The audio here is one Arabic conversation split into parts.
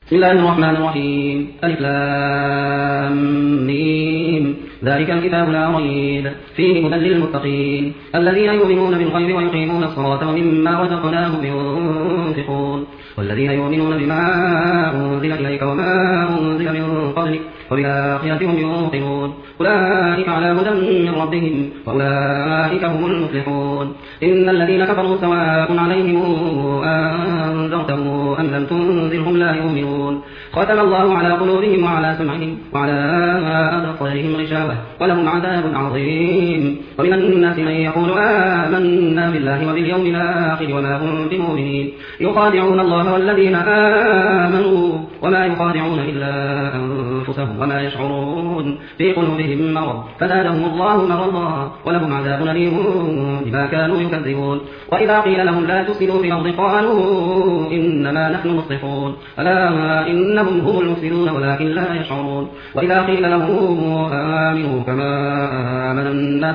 بسم الله الرحمن الرحيم. ألف لام ميم. ذلك الكتاب لا ريب فيه هدى للمتقين الذين يؤمنون بالغيب ويقيمون الصلاة ومما رزقناهم ينفقون والذين يؤمنون بما أنزل إليك وما أنزل من قبلك وبالآخرة هم يوقنون أولئك على هدى من ربهم وأولئك هم المفلحون. إن الذين كفروا سواء عليهم أنذرتهم أم لم تنذرهم لا يؤمنون. ختم الله على قلوبهم وعلى سمعهم وعلى أبصارهم غشاوة ولهم عذاب عظيم. ومن الناس من يقول آمنا بالله وباليوم الآخر وما هم بمؤمنين يخادعون الله والذين آمنوا وما يخادعون إلا أنفسهم وما يشعرون في قلوبهم مرض فزادهم الله مرضا ولهم عذاب أليم بما كانوا يكذبون. وإذا قيل لهم لا تفسدوا في الأرض قالوا إنما نحن مصلحون ألا إنهم هم المفسدون ولكن لا يشعرون. وإذا قيل لهم آمنوا كما آمن الناس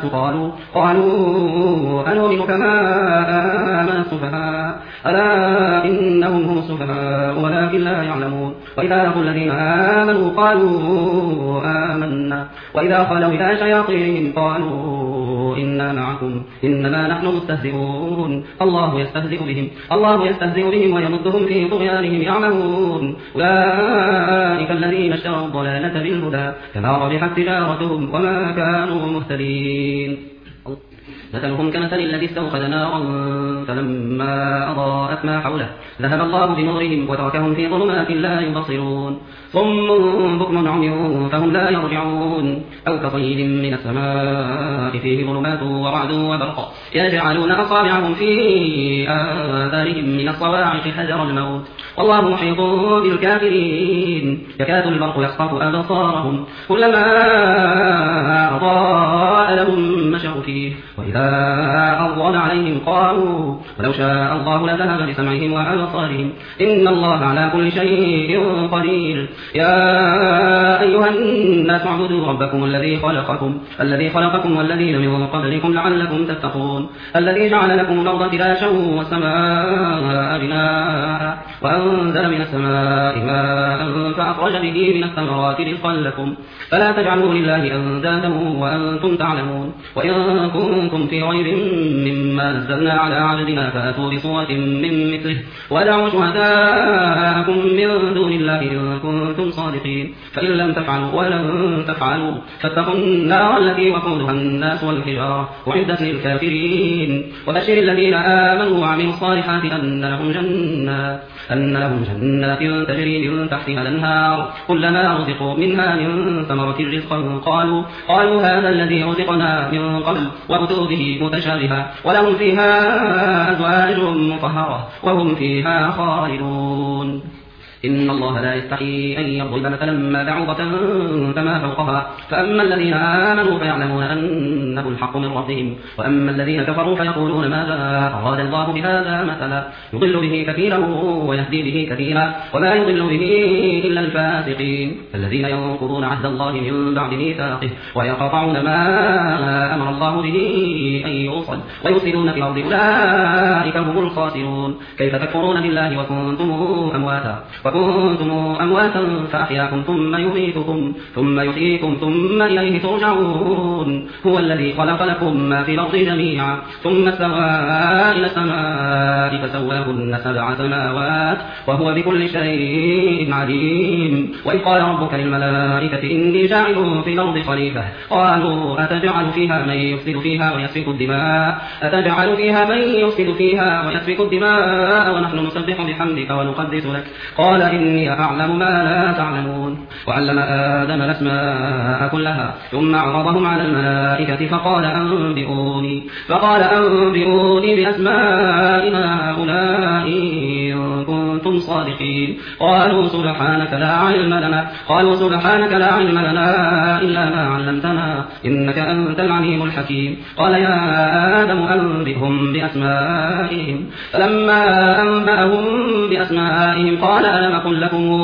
قالوا أنؤمن كما آمن السفهاء ألا إنهم هم السفهاء ولكن لا يعلمون. وإذا لقوا الذين آمنوا قالوا آمنا وإذا خلوا إلى شياطينهم قالوا إنا معكم إنما نحن مستهزئون الله يستهزئ بهم ويمدهم في طغيانهم يعمهون. أولئك الذين اشتروا الضلالة بالهدى فما ربحت تجارتهم وما كانوا مهتدين. مثلهم كمثل الذي استوقد نارا فلما أضاءت ما حوله ذهب الله بنورهم وتركهم في ظلمات لا يبصرون صم بكم عمي فهم لا يرجعون. أو كصيب من السماء فيه ظلمات ورعد وبرق يجعلون أصابعهم في آذانهم من الصواعق حذر الموت والله محيط بالكافرين. يكاد البرق يخطف أبصارهم كلما أضاء لهم مشوا فيه وإذا أظلم عليهم قالوا ولو شاء الله لذهب بسمعهم وأبصارهم إن الله على كل شيء قدير. يا أيها الناس اعبدوا ربكم الذي خلقكم والذين من قبلكم لعلكم تتقون الذي جعل لكم الأرض فراشا والسماء بناء وأنزل من السماء ماء فأخرج به من الثمرات رزقا لكم فلا تجعلوا لله أندادا وأنتم تعلمون. وإن كنتم في ريب مما نزلنا على عبدنا فأتوا بصورة من مثله ودعوا شهداءكم من دون الله إن كنتم صادقين فإن لم تفعلوا ولن تفعلوا فاتقوا النار التي وقودها الناس والحجارة أعدت للكافرين. وبشر الذين آمنوا وعملوا الصالحات أن لهم جنات تجري من تحتها الأنهار كلما رزقوا منها من ثمرة رزقا قالوا هذا الذي رزقنا من قبل وأتوا به متشابها ولهم فيها أزواج مطهرة وهم فيها خالدون. إن الله لا يستحي أن يضرب مثلا ما بعوضة فما فوقها فأما الذين آمنوا فيعلمون أنه الحق من ربهم وأما الذين كفروا فيقولون ماذا أراد الله بهذا مثلا يضل به كثيرا ويهدي به كثيرا وما يضل به إلا الفاسقين. الذين ينقضون عهد الله من بعد ميثاقه ويقطعون ما أمر الله به أن يوصل ويفسدون في الأرض أولئك هم الخاسرون. كيف تكفرون بالله وكنتم أمواتا فأحياكم ثم يميتكم ثم يحييكم ثم إليه ترجعون. هو الذي خلق لكم ما في الأرض جميعا ثم استوى إلى السماء فسواهن 7 سماوات وهو بكل شيء عليم. وإذ قال ربك للملائكة إني جاعل في الأرض خليفة قالوا أتجعل فيها من يفسد فيها ويسفك الدماء ونحن نسبح بحمدك ونقدس لك قال إني أعلم ما لا تعلمون. وعلم آدم الأسماء كلها ثم عرضهم على الملائكة فقال أنبئوني بأسماء هؤلاء إن كنتم صادقين. قالوا سبحانك لا علم لنا إلا ما علمتنا إنك أنت العليم الحكيم. قال يا آدم أنبئهم بأسمائهم فلما أنبأهم بأسمائهم قال ألم أقل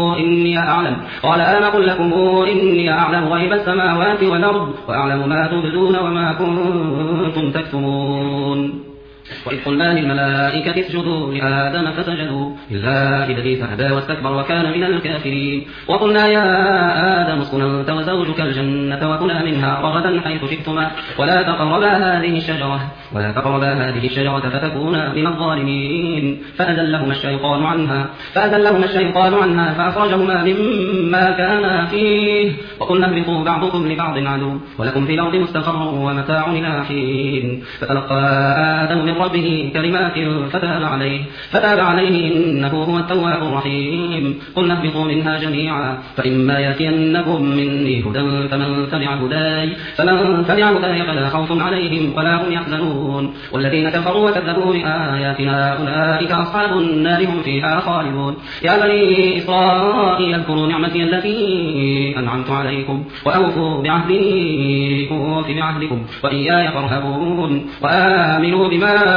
لكم إني أعلم غيب السماوات والأرض وأعلم ما تبدون وما كنتم تكتمون. وإذ قلنا للملائكة اسجدوا لآدم فسجدوا إلا إبليس أبى واستكبر وكان من الكافرين وقلنا يا آدم اسكن أنت وزوجك الجنة وكلا منها رغدا حيث شئتما ولا تقربا هذه الشجرة فتكونا من الظالمين فأزلهما الشيطان عنها فأخرجهما مما كانا فيه وقلنا اهبطوا بعضكم لبعض عدو ولكم في الأرض مستقر ومتاع إلى حين فتلقى آدم من ربه كلمات فتاب عليه إنه هو التواب الرحيم قلنا اهبطوا منها جميعا فإما يأتينكم مني هدى فمن تبع هداي فلا خوف عليهم ولا هم يحزنون والذين كفروا وكذبوا بآياتنا أولئك أصحاب النار هم فيها خالدون يا بني إسرائيل اذكروا نعمتي التي أنعمت عليكم وأوفوا بعهدي أوف بعهدكم وإياي فارهبون وآمنوا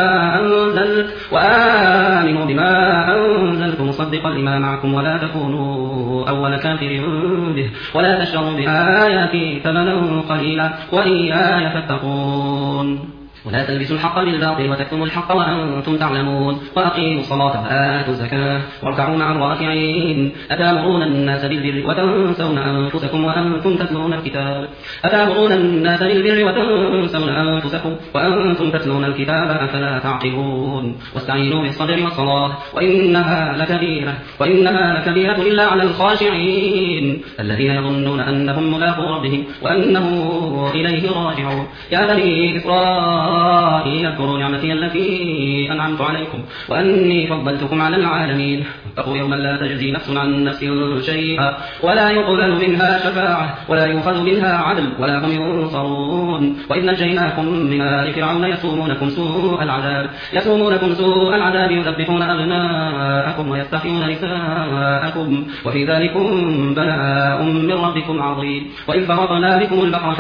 بما أنزلت مصدقا لما معكم ولا تكونوا أول كافر به ولا تشتروا بآياتي ثمنا قليلا وإياي فاتقون ولا تلبسوا الحق بالباطل وتكتموا الحق وأنتم تعلمون وأقيموا الصلاة وآتوا الزكاة واركعوا مع الراكعين أتأمرون الناس بالبر وتنسون أنفسكم وأنتم تتلون الكتاب أفلا تعقلون واستعينوا بالصبر والصلاة وإنها لكبيرة إلا على الخاشعين الذين يظنون أنهم ملاقو ربهم وأنه إليه راجعون يا بني إسرائيل اذكروا نعمتي التي أنعمت عليكم وأني فضلتكم على العالمين واتقوا يوما لا تجزي نفس عن نفس شيئا ولا يقبل منها شفاعة ولا يؤخذ منها عدل ولا هم ينصرون وإذ نجيناكم من آل فرعون يسومونكم سوء العذاب يذبحون أبناءكم ويستحيون نساءكم وفي ذلكم بلاء من ربكم عظيم وإذ فرقنا بكم البحر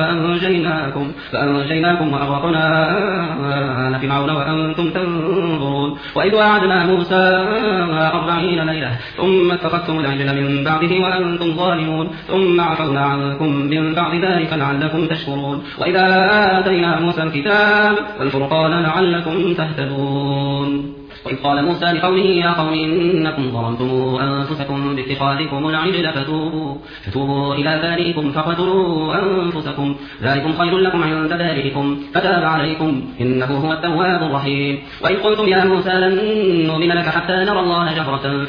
فأنجيناكم وأغرقنا آل فرعون وأنتم تنظرون وإذ وعدنا موسى 40 ليلة ثم اتخذتم العجل من بعده وأنتم ظالمون ثم عفونا عنكم من بعد ذلك لعلكم تشكرون وإذا آتينا موسى الكتاب والفرقان لعلكم تهتدون وإذ قال موسى لقومه يا قوم إنكم ظلمتم أنفسكم باتخاذكم العجل فتوبوا إلى بارئكم فاقتلوا أنفسكم ذلكم خير لكم عند بارئكم فتاب عليكم إنه هو التواب الرحيم وإذ قلتم يا موسى لن نؤمن لك حتى نرى الله جهرة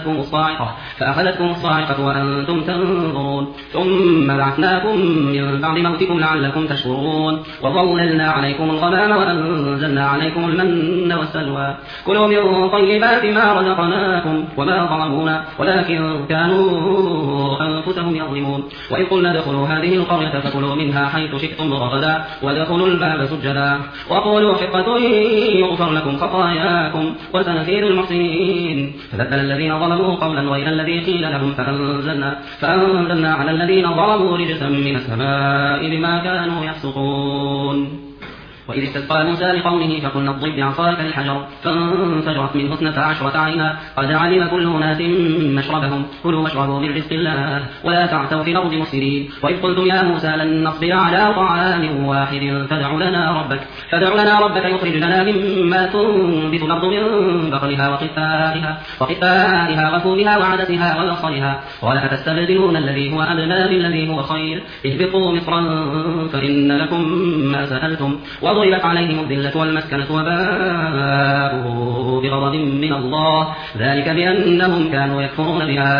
فأخذتكم الصاعقة وأنتم تنظرون ثم بعثناكم من بعد موتكم لعلكم تشكرون وظللنا عليكم الغمام وأنزلنا عليكم المن والسلوى كلوا من طيبات ما رزقناكم وما ظلمونا ولكن كانوا أنفسهم يظلمون وإذ قلنا ادخلوا هذه القرية فكلوا منها حيث شئتم رغدا وادخلوا الباب سجدا وقولوا حطة يغفر لكم خطاياكم وسنزيد المحسنين فبدل الذين ظلموا قولا غير الذي قيل لهم فأنزلنا على الذين ظلموا رجزا من السماء بما كانوا يفسقون وإذ استسقى موسى لقومه فقلنا اضرب بعصاك الحجر فانفجرت منه 12 عينا قد علم كل أناس مشربهم كلوا واشربوا من رزق الله ولا تعثوا في الأرض مفسدين وإذ قلتم يا موسى لن نصبر على طعام واحد فادع لنا ربك يخرج لنا مما تنبت الأرض من بقلها وقثائها وفومها وعدسها وبصلها قال أتستبدلون الذي هو أدنى بالذي هو خير اهبطوا مصرا فإن لكم ما سألتم وضربت عليهم الذلة والمسكنة وباءوا بغضب من الله ذلك بأنهم كانوا يكفرون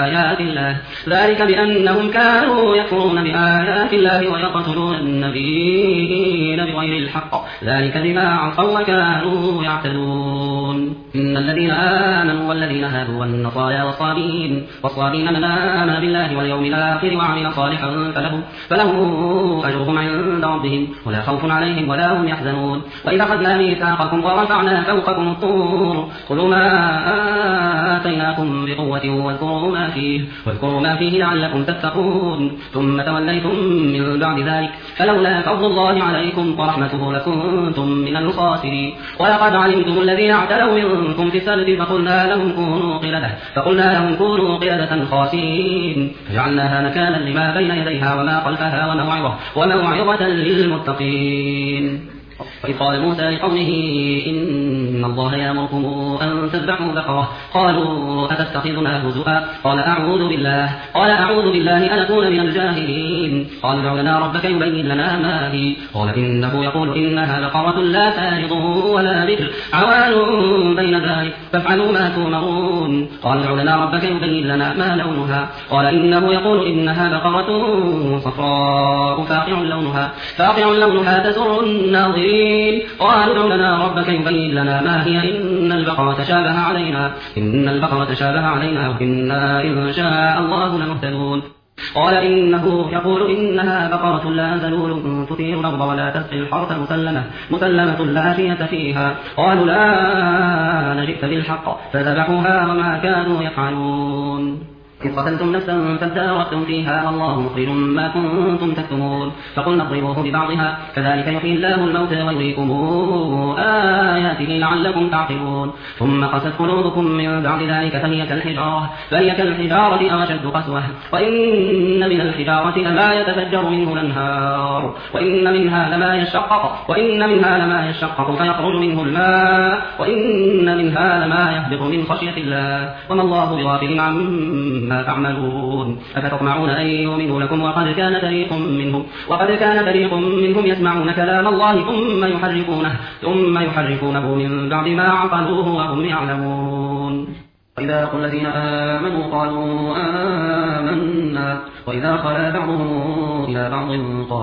بآيات الله ويقتلون النبيين بغير الحق ذلك بما عصوا وكانوا يعتدون إن الذين آمنوا والذين هادوا والنصارى والصابين من آمن بالله واليوم الآخر وعمل صالحا فله أجرهم عند ربهم ولا خوف عليهم ولا هم يحزنون وإذا أخذنا ميثاقكم ورفعنا فوقكم الطور خذوا ما آتيناكم بقوة واذكروا ما فيه لعلكم تتقون ثم توليتم من بعد ذلك فلولا فضل الله عليكم ورحمته لكنتم من الخاسرين ولقد علمتم الذين اعتدوا منكم في السبت فقلنا لهم كونوا قردة خاسئين فجعلناها نكالا لما بين يديها وما خلفها وموعظة للمتقين وإذ قال موسى لقومه إن الله يأمركم أن تذبحوا بقرة قالوا أتتخذنا هزؤا قال أعوذ بالله أن أكون من الجاهلين قالوا ادع لنا ربك يبين لنا ما هي قال إنه يقول إنها بقرة لا فارض ولا بكر عوان بين ذلك فافعلوا ما تؤمرون قالوا ادع لنا ربك يبين لنا ما لونها قال إنه يقول إنها بقرة صفراء فاقع لونها تسر الناظرين قالوا ادع لنا ربك يبين لنا ما هي إن البقرة تشابه علينا وإنا إن شاء الله لمهتدون قال إنه يقول إنها بقرة لا ذلول تثير الأرض ولا تسقي الحرث مسلمة لا شية فيها قالوا لا جئت بالحق فذبحوها وما كانوا يفعلون إذ قتلتم نفسا فادارأتم فيها والله مخرج ما كنتم تكتمون فقلنا اضربوه ببعضها كذلك يحيي الله الموتى ويريكم آياته لعلكم تعقلون ثم قست قلوبكم من بعد ذلك فهي كالحجارة أو أشد قسوة وإن من الحجارة لما يتفجر منه الأنهار وإن منها لما يشقق فيخرج منه الماء وإن منها لما يهبط من خشية الله وما الله بغافل عما تعملون أفتطمعون أن يؤمنوا لكم وقد كان فريق منهم يسمعون كلام الله ثم يحرفونه من بعد ما عقلوه وهم يعلمون وإذا لقوا الذين آمنوا قالوا آمنا وإذا خلا بعضهم إلى بعض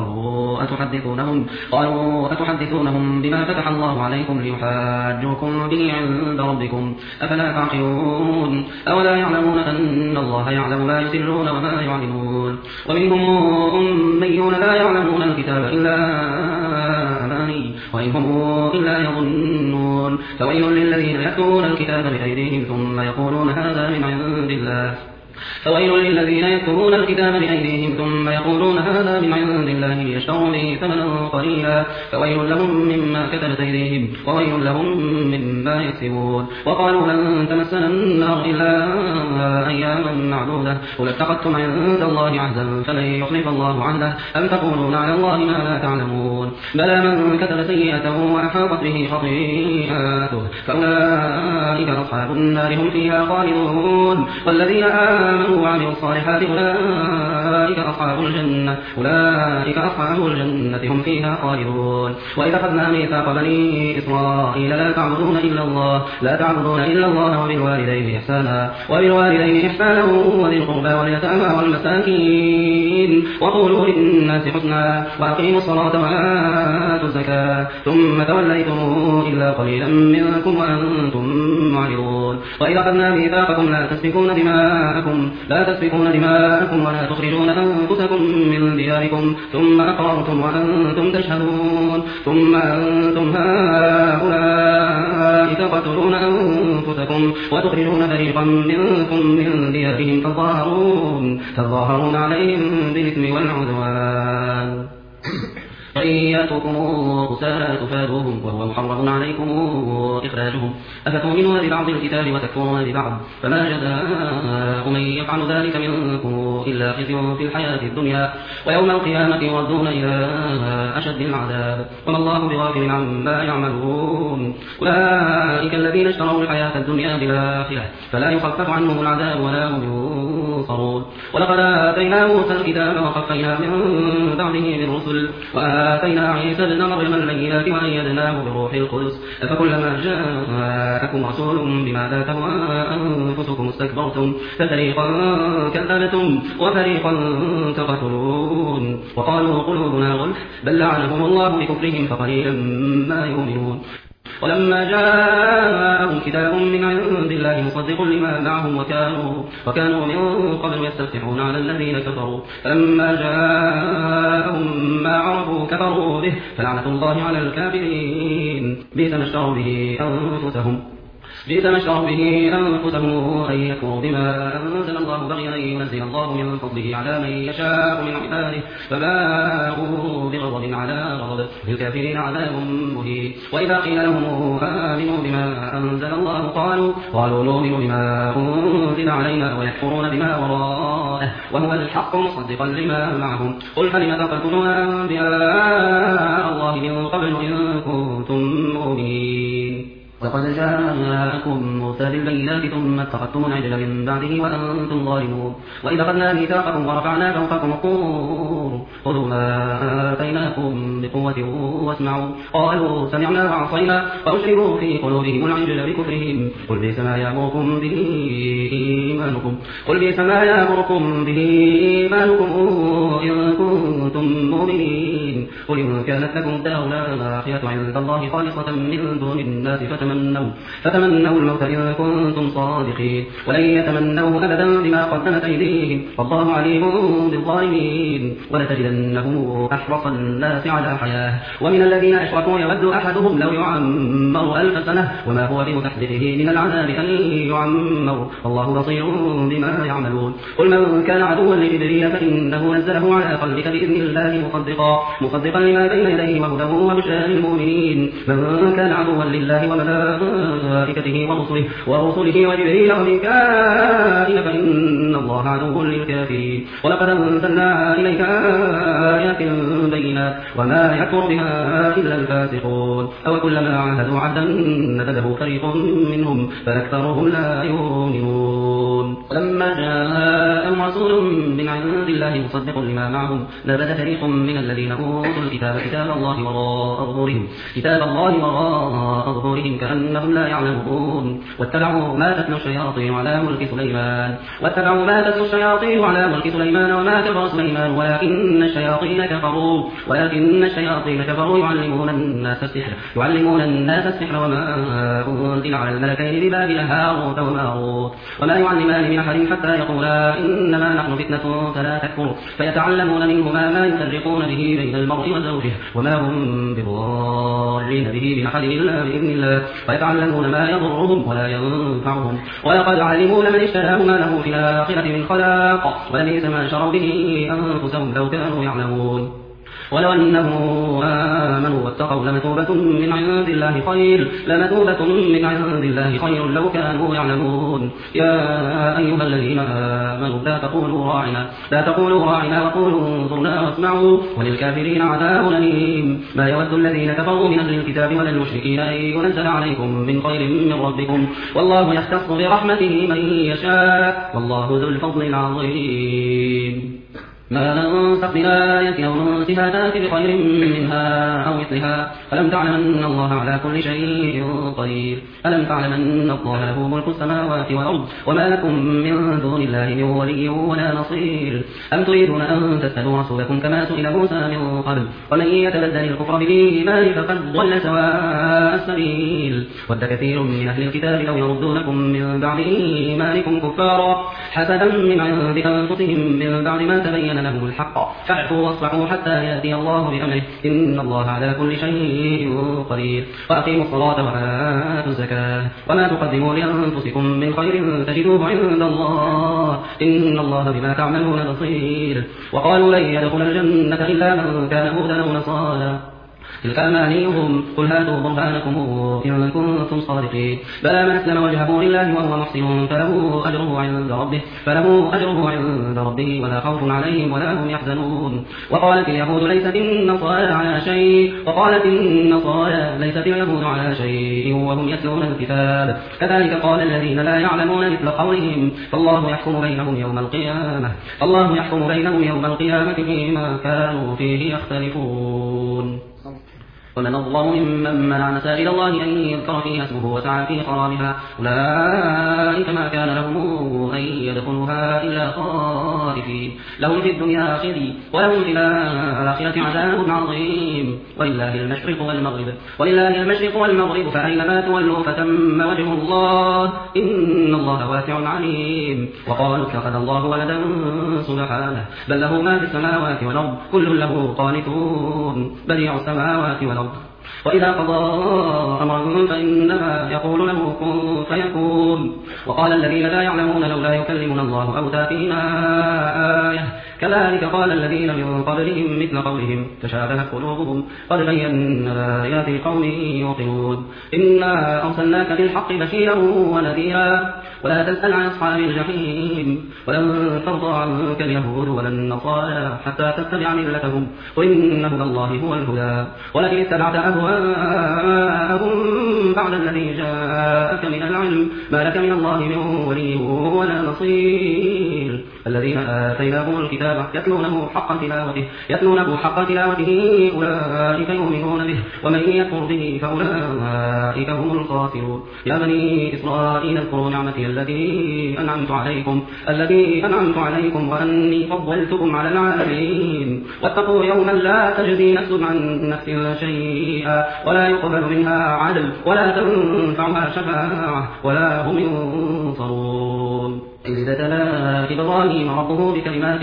قالوا أتحدثونهم بما فتح الله عليكم ليحاجوكم به عند ربكم أفلا تعقلون أولا يعلمون أن الله يعلم ما يسرون وما يعلنون ومنهم أميون لا يعلمون الكتاب إلا أماني وإن هم إلا يظنون فويل للذين يكتبون الكتاب بأيديهم ثم يقولون هذا من عند الله ليشتروا به ثمنا قليلا فويل لهم مما كتبت أيديهم وويل لهم مما يكسبون وقالوا لن تمسنا النار إلا أياما معدودة قل اتخذتم عند الله عهدا فلن يخلف الله عهده أم تقولون على الله ما لا تعلمون بلى من كتب سيئة وأحاطت به خطيئته فأولئك أصحاب النار هم فيها خالدون والذين آمنوا وعملوا الصالحات أولئك أصحاب الجنة هم فيها خالدون وإذا أخذنا ميثاق بني إسرائيل لا تعبدون إلا الله وبالوالدين إحسانا وذي القربى واليتامى والمساكين وقولوا للناس حسنا وأقيموا الصلاة وآتوا الزكاة ثم توليتم إلا قليلا منكم وأنتم معرضون وإذا أخذنا ميثاقكم لا تسفكون دماءكم ولا تخرجون أنفسكم من دياركم ثم أقررتم وأنتم تشهدون ثم أنتم هؤلاء تقتلون أنفسكم وتخرجون فريقا منكم من ديارهم تظاهرون عليهم بالإثم والعدوان وإن يأتوكم أسارى تفادوهم وهو محرم عليكم إخراجهم أفتؤمنون ببعض الكتاب وتكفرون ببعض فما جزاء من يفعل ذلك منكم إلا خزي في الحياة الدنيا ويوم القيامة يردون إلى أشد العذاب وما الله بغافل عما يعملون أولئك الذين اشتروا الحياة الدنيا بالآخرة فلا يخفف عنهم العذاب ولا هم ينصرون ولقد آتينا موسى الكتاب وقفينا من بعده بالرسل وآتينا عيسى ابن مريم البينات وأيدناه بروح القدس أفكلما جاءكم رسول بما لا تهوى أنفسكم استكبرتم ففريقا كذبتم وفريقا تقتلون وقالوا قلوبنا غلف بل لعنهم الله بكفرهم فقليلا ما يؤمنون ولما جاءهم كتاب من عند الله مصدق لما معهم وكانوا من قبل يستفتحون على الذين كفروا فلما جاءهم ما عرفوا كفروا به فلعنة الله على الكافرين بئس ما اشتروا به أنفسهم أن يكفروا بما أنزل الله بغيا أن ينزل الله من فضله على من يشاء من عباده فباءوا بغضب على غضب للكافرين عذاب مهين وإذا قيل لهم آمنوا بما أنزل الله قالوا نؤمن بما أنزل علينا ويكفرون بما وراءه وهو الحق مصدقا لما معهم قل فلم تقتلون أنبياء الله من قبل إن كنتم مؤمنين وقد جاءكم موسى بالبينات ثم اتخذتم العجل من بعده وأنتم ظالمون وإذا أخذنا ميثاقكم ورفعنا فوقكم الطور خذوا ما آتيناكم بقوة واسمعوا قالوا سمعنا وعصينا فأشربوا في قلوبهم العجل بكفرهم قل بئس ما يأمركم به إيمانكم إن كنتم مؤمنين قل إن كانت لكم دار الآخرة عند الله خالصة من دون الناس فتمنوا الموت إن كنتم صادقين ولن يتمنوه أبدا بما قدمت أيديهم والله عليم بالظالمين ولتجدنهم أحرص الناس على حياة ومن الذين أشركوا يود أحدهم لو يعمر 1000 سنة وما هو بمزحزحه من العذاب أن يعمر والله بصير بما يعملون قل من كان عدوا لجبريل فإنه نزله على قلبك بإذن الله مصدقا لما بين يديه وهدى وبشرى للمؤمنين من كان عدوا لله وملائكته ورسله وجبريل وميكائيل فإن الله عدو للكافرين ولقد أنزلنا إليك آيات بينات وما يكفر بها إلا الفاسقون أو كلما عاهدوا عهدا نبذه فريق منهم فأكثرهم لا يؤمنون ولما جاءهم رسول من عند الله مصدق لما معهم نبذ فريق من الذين أوتوا الكتاب كتاب الله وراء ظهورهم كأنهم لا يعلمون واتبعوا ما تتلو الشياطين على ملك سليمان وما كفر سليمان ولكن الشياطين كفروا يعلمون الناس السحر وما أنزل على الملكين ببابل هاروت وماروت وما يعلمان من أحد حتى يقولا إنما نحن فتنة فلا تكفر فيتعلمون منهما ما يفرقون به بين المرء وزوجه وما هم بضارين به من أحد إلا بإذن الله ويتعلمون ما يضرهم ولا ينفعهم ولقد علموا لمن اشتراه ما له في الآخرة من خلاق ولبئس ما شروا به أنفسهم لو كانوا يعلمون ولو أنهم آمنوا واتقوا لمثوبة من عند الله خير لو كانوا يعلمون يا أيها الذين آمنوا لا تقولوا راعنا وقولوا انظرنا واسمعوا وللكافرين عذاب أليم ما يود الذين كفروا من أهل الكتاب ولا المشركين أن ينزل عليكم من خير من ربكم والله يختص برحمته من يشاء والله ذو الفضل العظيم ما ننسخ من آية أو ننسها تأت بخير منها أو مثلها ألم تعلم أن الله على كل شيء قدير ألم تعلم أن الله له ملك السماوات والأرض وما لكم من دون الله من ولي ولا نصير أم تريدون أن تسألوا رسولكم كما سئل موسى من قبل ومن يتبدل الكفر بالإيمان فقد ضل سواء السبيل ود كثير من أهل الكتاب لو يردونكم من بعد إيمانكم كفارا حسدا من عند أنفسهم من بعد ما تبين لهم الحق فاعفوا واصفحوا حتى يأتي الله بأمره إن الله على كل شيء قدير وأقيموا الصلاة وآتوا الزكاة وما تقدموا لأنفسكم من خير تجدوه عند الله إن الله بما تعملون بصير وقالوا لن يدخل الجنة إلا من كان هودا أو نصارى تلك أمانيهم قل هاتوا برهانكم إن كنتم صادقين بلى من أسلم وجهه لله وهو محسن فله أجره عند ربه ولا خوف عليهم ولا هم يحزنون وقالت اليهود ليست النصارى ليست اليهود على شيء وهم يتلون الكتاب كذلك قال الذين لا يعلمون مثل قولهم فالله يحكم بينهم يوم القيامة فيما كانوا فيه يختلفون ومن الظلم ممن منع مساجد الله أن يذكر فيها اسمه وسعى في خرابها أولئك ما كان لهم أن يدخلوها إلا خائفين لهم في الدنيا خزي ولهم في الآخرة عذاب عظيم ولله المشرق والمغرب فأينما تولوا فتم وجه الله إن الله واسع عليم وقالوا اتخذ الله ولدا سبحانه بل له ما في السماوات والأرض كل له قانتون بديع السماوات والأرض وإذا قضى أمرا فإنما يقول له كن فيكون وقال الذين لا يعلمون لولا يكلمنا الله أو تأتينا آية كذلك قال الذين من قبلهم مثل قولهم تشابهت قلوبهم قد بينا الآيات لقوم يوقنون إنا أرسلناك بالحق بشيرا ونذيرا ولا تسأل عن أصحاب الجحيم ولن ترضى عنك اليهود ولا النصارى حتى تتبع ملتهم قل إن هدى الله هو الهدى ولكن اتبعت أهواءهم بعد الذي جاءك من العلم ما لك من الله من ولي ولا نصير الذين آتيناهم الكتاب يتلونه حق تلاوته أولئك يؤمنون به ومن يكفر به فأولئك هم الخاسرون يا بني إسرائيل اذكروا نعمتي التي أنعمت عليكم وأني فضلتكم على العالمين واتقوا يوما لا تجزي نفس عن نفس شيئا ولا يقبل منها عدل ولا تنفعها شفاعة ولا هم ينصرون إذ ابتلى إبراهيم ربه بكلمات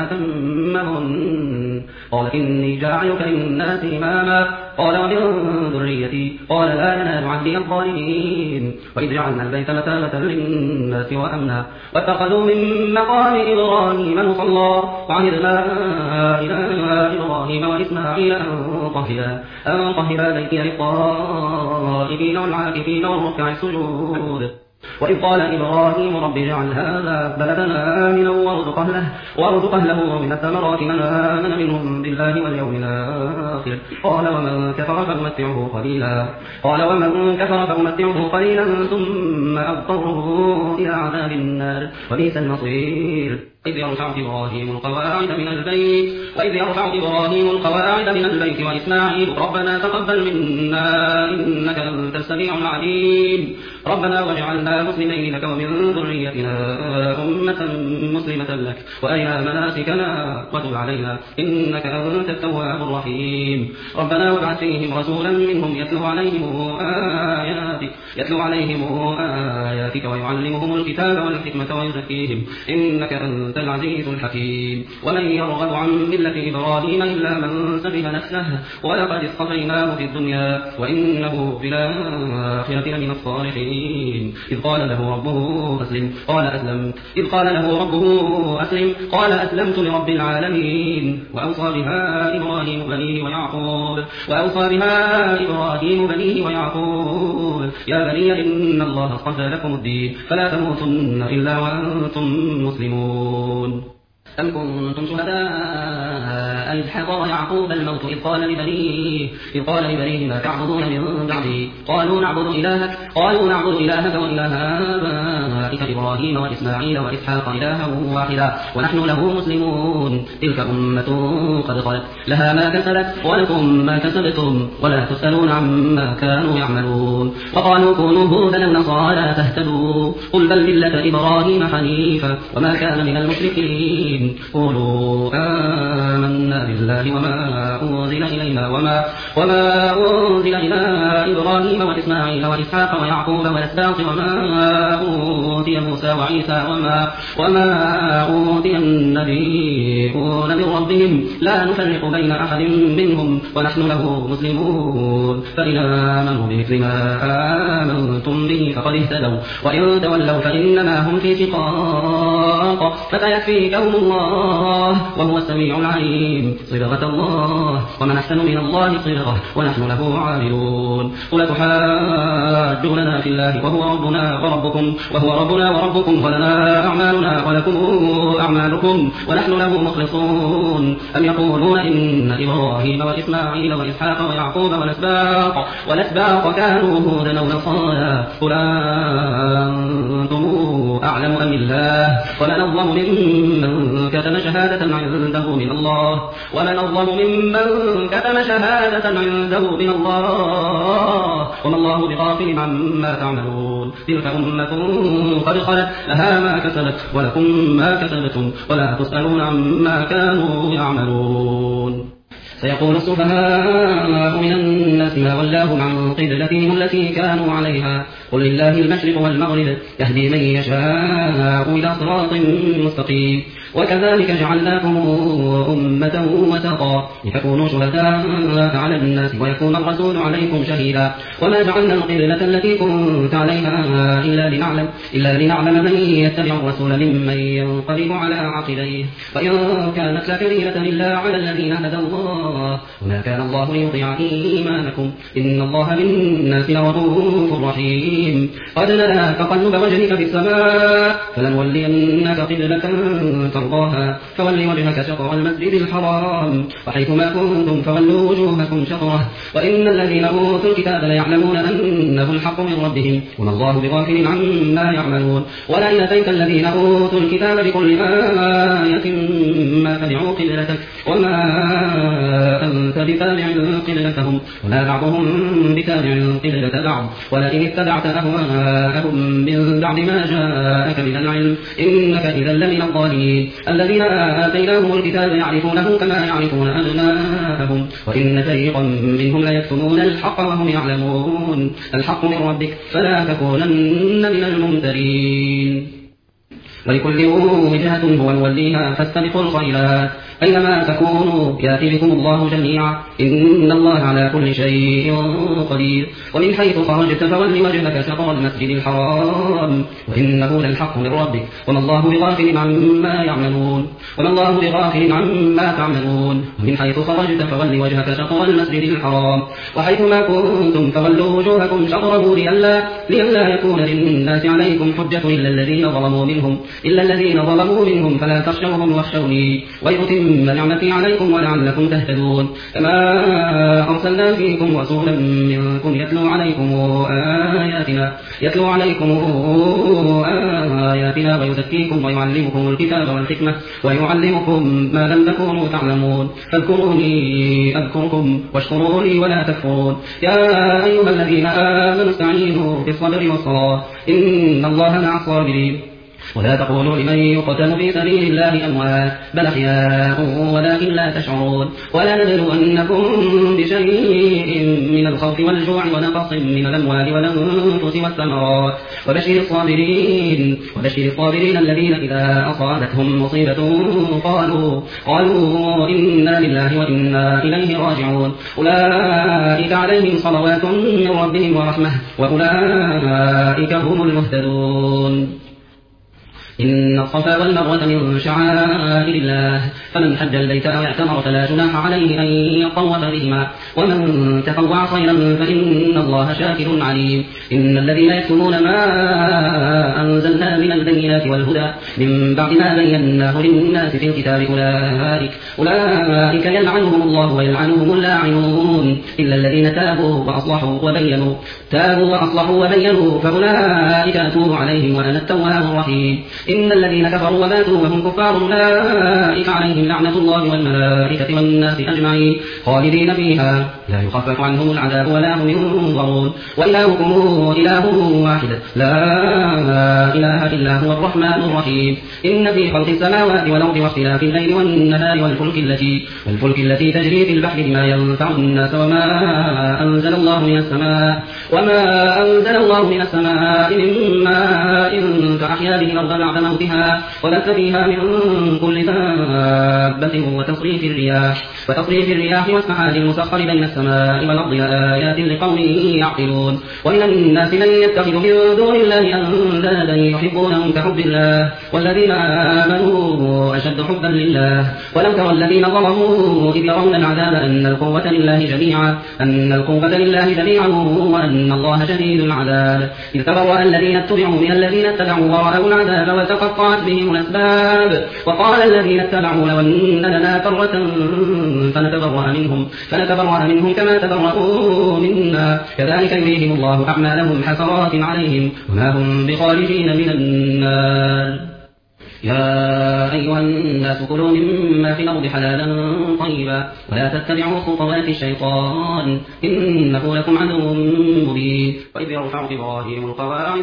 فأتمهن قال إني جاعلك للناس إماما قال ومن ذريتي قال لا ينال عهدي الظالمين وإذ جعلنا البيت مثابة للناس وأمنا واتخذوا من مقام إبراهيم مصلى وعهدنا إلى إبراهيم وإسماعيل أن طهرا بيتي للطائفين والعاكفين والركع السجود وإذ قال إبراهيم رب اجعل هذا بلدنا آمنا وارزق أهله من الثمرات من آمن منهم بالله واليوم الآخر قال ومن كفر فأمتعه قليلا ثم أضطره إلى عذاب النار وبئس المصير إذ يرفع إبراهيم القواعد من البيت وإسماعيل ربنا تقبل منا إنك أنت السميع العليم ربنا واجعلنا مسلمين لك ومن ذريتنا أمة مسلمة لك وأرنا مناسكنا وتب علينا إنك أنت التواب الرحيم ربنا وابعث فيهم رسولا منهم يتلو عليهم آياتك ويعلمهم الكتاب والحكمة ويزكيهم إنك أنت العزيز الحكيم ومن يرغب عن ملة إبراهيم إلا من سفه نفسه ولقد اصطفيناه في الدنيا وإنه في الآخرة لمن الصالحين إذ قال له ربه أسلم قال أسلمت لرب العالمين وأوصى بها إبراهيم بنيه ويعقوب يا بني إن الله اصطفى لكم الدين فلا تموتن إلا وأنتم مسلمون أم كنتم شهداء إذ حضر يعقوب الموت إذ قال لبنيه ما تعبدون من بعدي قالوا نعبد إلهك وإله آبائك إبراهيم وإسماعيل وإسحاق إلها واحدا ونحن له مسلمون تلك أمة قد خلت لها ما كسبت ولكم ما كسبتم ولا تسألون عما كانوا يعملون وقالوا كونوا هودا أو نصارى تهتدوا قل بل ملة إبراهيم حنيفا وما كان من المشركين قولوا آمنا بالله وما أنزل إلينا وما أنزل إلى إبراهيم وإسماعيل وإسحاق ويعقوب والأسباط وما أوتي موسى وعيسى وما أوتي النبيون من ربهم لا نفرق بين أحد منهم ونحن له مسلمون فإن آمنوا بمثل ما آمنتم به فقد اهتدوا وإن تولوا فإنما هم في شقاق فسيكفيكهم الله وهو السميع العليم صبغة الله ومن أحسن من الله صبغة ونحن له عابدون قل تحاجوننا في الله وهو ربنا وربكم ولنا أعمالنا ولكم أعمالكم ونحن له مخلصون أم يقولون إن إبراهيم وإسماعيل وإسحاق ويعقوب والأسباط كانوا هودا أو نصارى قل أنتم أعلم أم الله ومن أظلم ممن كتم شهادة عنده من الله وما الله بغافل عما تعملون تلك أمة قد خلت لها ما كسبت ولكم ما كسبتم ولا تسألون عما كانوا يعملون سيقول السفهاء من الناس ما ولاهم عن قبلتهم التي كانوا عليها قل لله المشرق والمغرب يهدي من يشاء إلى صراط مستقيم وكذلك جعلناكم أمة وسطا لتكونوا شهداء على الناس ويكون الرسول عليكم شهيدا وما جعلنا القبلة التي كنت عليها إلا لنعلم من يتبع الرسول ممن ينقلب على عقبيه وإن كانت لكبيرة إلا على الذين هدى الله وما كان الله ليضيع إيمانكم إن الله بالناس لرؤوف رحيم قد نرى تقلب وجهك في السماء فلنولينك قبلة ترضاها فول وجهك شطر المسجد الحرام وحيثما كنتم فولوا وجوهكم شطره وإن الذين أوتوا الكتاب ليعلمون أنه الحق من ربهم وما الله بغافل عما يعملون ولئن أتيت الذين أوتوا الكتاب بكل آية ما تبعوا قبلتك وما أنت بتابع قبلتهم ولا بعضهم بتابع قبلة بعض ولئن اتبعت أهواءهم من بعد ما جاءك من العلم إنك إذا لمن الظالمين الذين آتيناهم الكتاب يعرفونه كما يعرفون أبناءهم وإن فريقا منهم ليكتمون الحق وهم يعلمون الحق من ربك فلا تكونن من الممترين ولكل وجهة هو موليها فاستبقوا الخيرات أينما تكونوا يأتي بكم الله جميعا إن الله على كل شيء قدير ومن حيث خرجت فول وجهك شطر المسجد الحرام وإنه للحق من ربك وما الله بغافل عما يعملون ومن حيث خرجت فول وجهك شطر المسجد الحرام وحيثما كنتم فولوا وجوهكم شطره لئلا يكون للناس عليكم حجة إلا الذين ظلموا منهم فلا تخشوهم واخشوني ويؤتم نعمتي عليكم ولعلكم تهتدون كما أرسلنا فيكم رسولا منكم يتلو عليكم آياتنا ويزكيكم ويعلمكم الكتاب والحكمة ويعلمكم ما لم تكونوا تعلمون فاذكروني أذكركم واشكروا لي ولا تكفرون يا أيها الذين آمنوا استعينوا بالصبر والصلاة إن الله مع الصابرين ولا تقولوا لمن يقتل في سبيل الله أموات بل أحياء ولكن لا تشعرون ولنبلونكم بشيء من الخوف والجوع ونقص من الأموال والأنفس والثمرات وبشر الصابرين الذين إذا أصابتهم مصيبة قالوا إنا لله وإنا إليه راجعون أولئك عليهم صلوات من ربهم ورحمة وأولئك هم المهتدون إن الصفا والمروة من شعائر الله فمن حج البيت أو اعتمر فلا جناح عليه أن يطوف بهما ومن تطوع خيرا فإن الله شاكر عليم إن الذين يكتمون ما أنزلنا من البينات والهدى من بعد ما بيناه للناس في الكتاب أولئك يلعنهم الله ويلعنهم اللاعنون إلا الذين تابوا وأصلحوا وبينوا فأولئك أتوب عليهم وأنا التواب الرحيم إن الذين كفروا وماتوا وهم كفار أولئك عليهم لعنة الله والملائكة والناس أجمعين خالدين فيها لا يخفف عنهم العذاب ولا هم ينظرون وإلهكم إله واحد لا إله إلا هو الرحمن الرحيم إن في خلق السماوات والأرض واختلاف الليل والنهار والفلك التي تجري في البحر بما ينفع الناس وما أنزل الله من السماء من ماء فأحيا به الأرض بعد موتها وبث فيها من كل دابة وتصريف الرياح والسحاب المسخر بين السماء والأرض لآيات لقوم يعقلون ومن الناس من يتخذ من دون الله أندادا يحبونهم كحب الله والذين آمنوا أشد حبا لله ولو ترى الذين ظلموا إذ يرون العذاب أن القوة لله جميعا وأن الله شديد العذاب إذ تبرأ الذين اتبعوا من الذين اتبعوا ورأوا العذاب وتقطعت بهم الأسباب وقال الذين اتبعوا لو أن لنا كرة فنتبرأ منهم كما تبرأوا منا كذلك يريهم الله أعمالهم حسرات عليهم وما هم بخارجين من النار يا أيها الناس كلوا مما في الأرض حلالا طيبا ولا تتبعوا خطوات الشيطان إنه لكم عدو مبين وإذ يرفع إبراهيم القواعد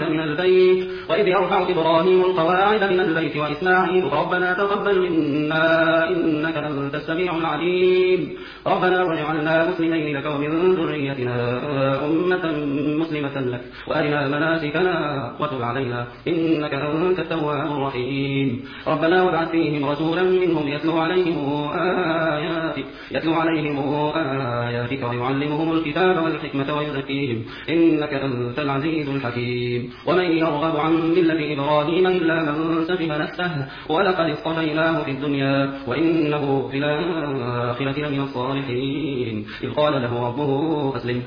من البيت وإسماعيل ربنا تقبل منا إنك أنت السميع العليم ربنا واجعلنا مسلمين لك ومن ذريتنا أمة مسلمة لك وأرنا مناسكنا وتب علينا إنك أنت التواب الرحيم الرجيم ربنا وابعث فيهم رسولا منهم يتلو عليهم آياتك ويعلمهم الكتاب والحكمة ويزكيهم إنك أنت العزيز الحكيم ومن يرغب عن ملة إبراهيم إلا من سفه نفسه ولقد اصطفيناه في الدنيا وإنه في الآخرة لمن الصالحين إذ قال له ربه أسلم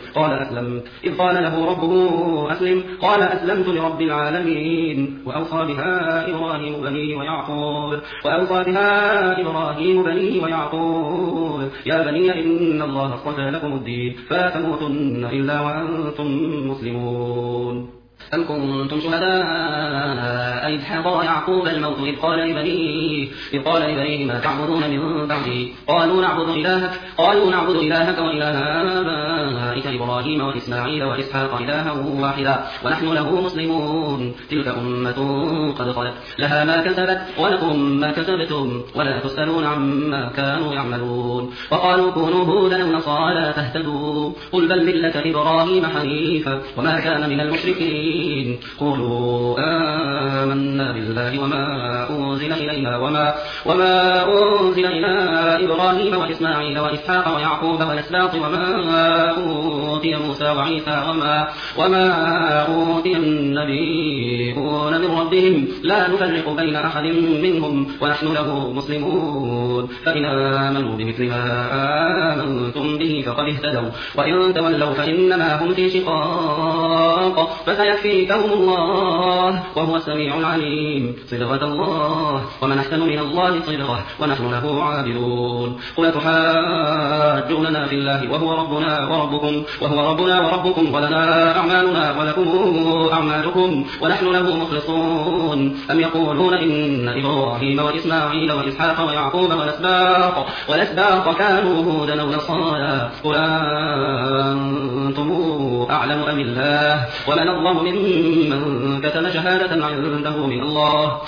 قال أسلمت لرب العالمين وأوصى بها إبراهيم بنيه ويعقوب يا بني إن الله اصطفى لكم الدين فلا تموتن إلا وأنتم مسلمون أم كنتم شهداء إذ حضر يعقوب الموت إذ قال لبنيه ما تعبدون من بعدي قالوا نعبد إلهك وإله آبائك إبراهيم وإسماعيل وإسحاق إلها واحدا ونحن له مسلمون تلك أمة قد خلت لها ما كسبت ولكم ما كسبتم ولا تسألون عما كانوا يعملون وقالوا كونوا هودا أو نصارى تهتدوا قل بل ملة إبراهيم حنيفا وما كان من المشركين قولوا آمنا بالله وما أنزل إلى إبراهيم وإسماعيل وإسحاق ويعقوب والأسباط وما أوتي موسى وعيسى وما أوتي النبيون من ربهم لا نفرق بين أحد منهم ونحن له مسلمون فإن آمنوا بمثل ما آمنتم به فقد اهتدوا وإن تولوا فإنما هم في شقاق فسيكفيكهم الله وهو السميع العليم صبغة الله ومن أحسن من الله صبغة ونحن له عابدون قل تحاجوننا في الله وهو ربنا وربكم ولنا أعمالنا ولكم أعمالكم ونحن له مخلصون أم يقولون إن إبراهيم وإسماعيل وإسحاق ويعقوب والأسباط كانوا هودا أو نصارى قل أنتم أعلم أم الله ومن أظلم ممن كتم شهادة عنده من الله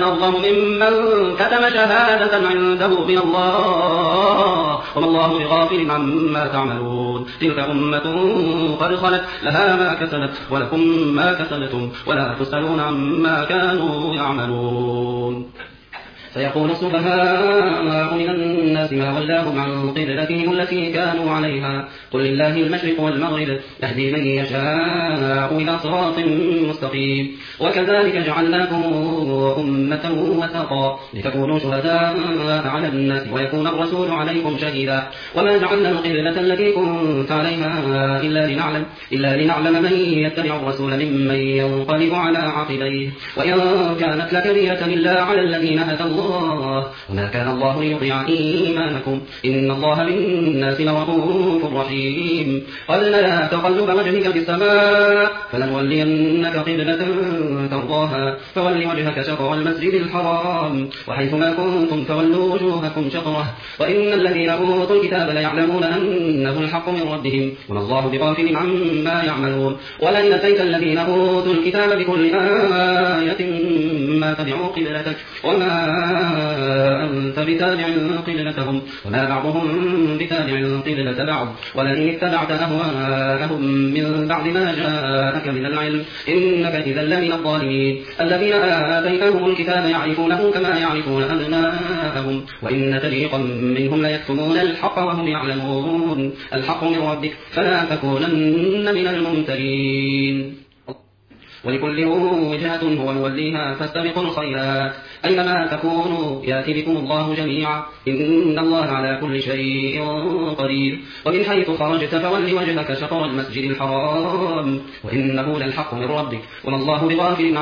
وما الله بغافل عما تعملون تلك أمة قد خلت لها ما كسبت ولكم ما كسبتم ولا تسألون عما كانوا يعملون سيقول السفهاء من الناس ما ولاهم عن قبلتهم التي كانوا عليها قل لله المشرق والمغرب يهدي من يشاء إلى صراط مستقيم وكذلك جعلناكم أمة وسطا لتكونوا شهداء على الناس ويكون الرسول عليكم شهيدا وما جعلنا القبلة التي كنت عليها إلا لنعلم من يتبع الرسول ممن ينقلب على عقبيه وإن كانت لكبيرة إلا على الذين هدى الله وما كان الله ليضيع إيمانكم إن الله بالناس لرؤوف رحيم قد نرى تقلب وجهك في السماء فلنولينك قبلة ترضاها فول وجهك شطر المسجد الحرام وحيث ما كنتم فولوا وجوهكم شطره وإن الذين أوتوا الكتاب ليعلمون أنه الحق من ربهم وما الله بغافل عما يعملون ولئن أتيت الذين أوتوا الكتاب بكل آية ما تبعوا قبلتك وما أنت بتابع قبلتهم وما بعضهم بتابع قبلة بعض ولئن اتبعت أهواءهم من بعد ما جاءك من العلم إنك إذا لمن الظالمين الذين آتيناهم الكتاب يعرفونه كما يعرفون أبناءهم وإن فريقا منهم ليكتمون الحق وهم يعلمون الحق من ربك فلا تكونن من الممترين ولكل وجهة هو موليها فاستبقوا الخيرات أينما تكونوا يأتي بكم الله جميعا إن الله على كل شيء قدير ومن حيث خرجت فول وجهك شطر المسجد الحرام وإنه للحق من ربك وما الله بغافل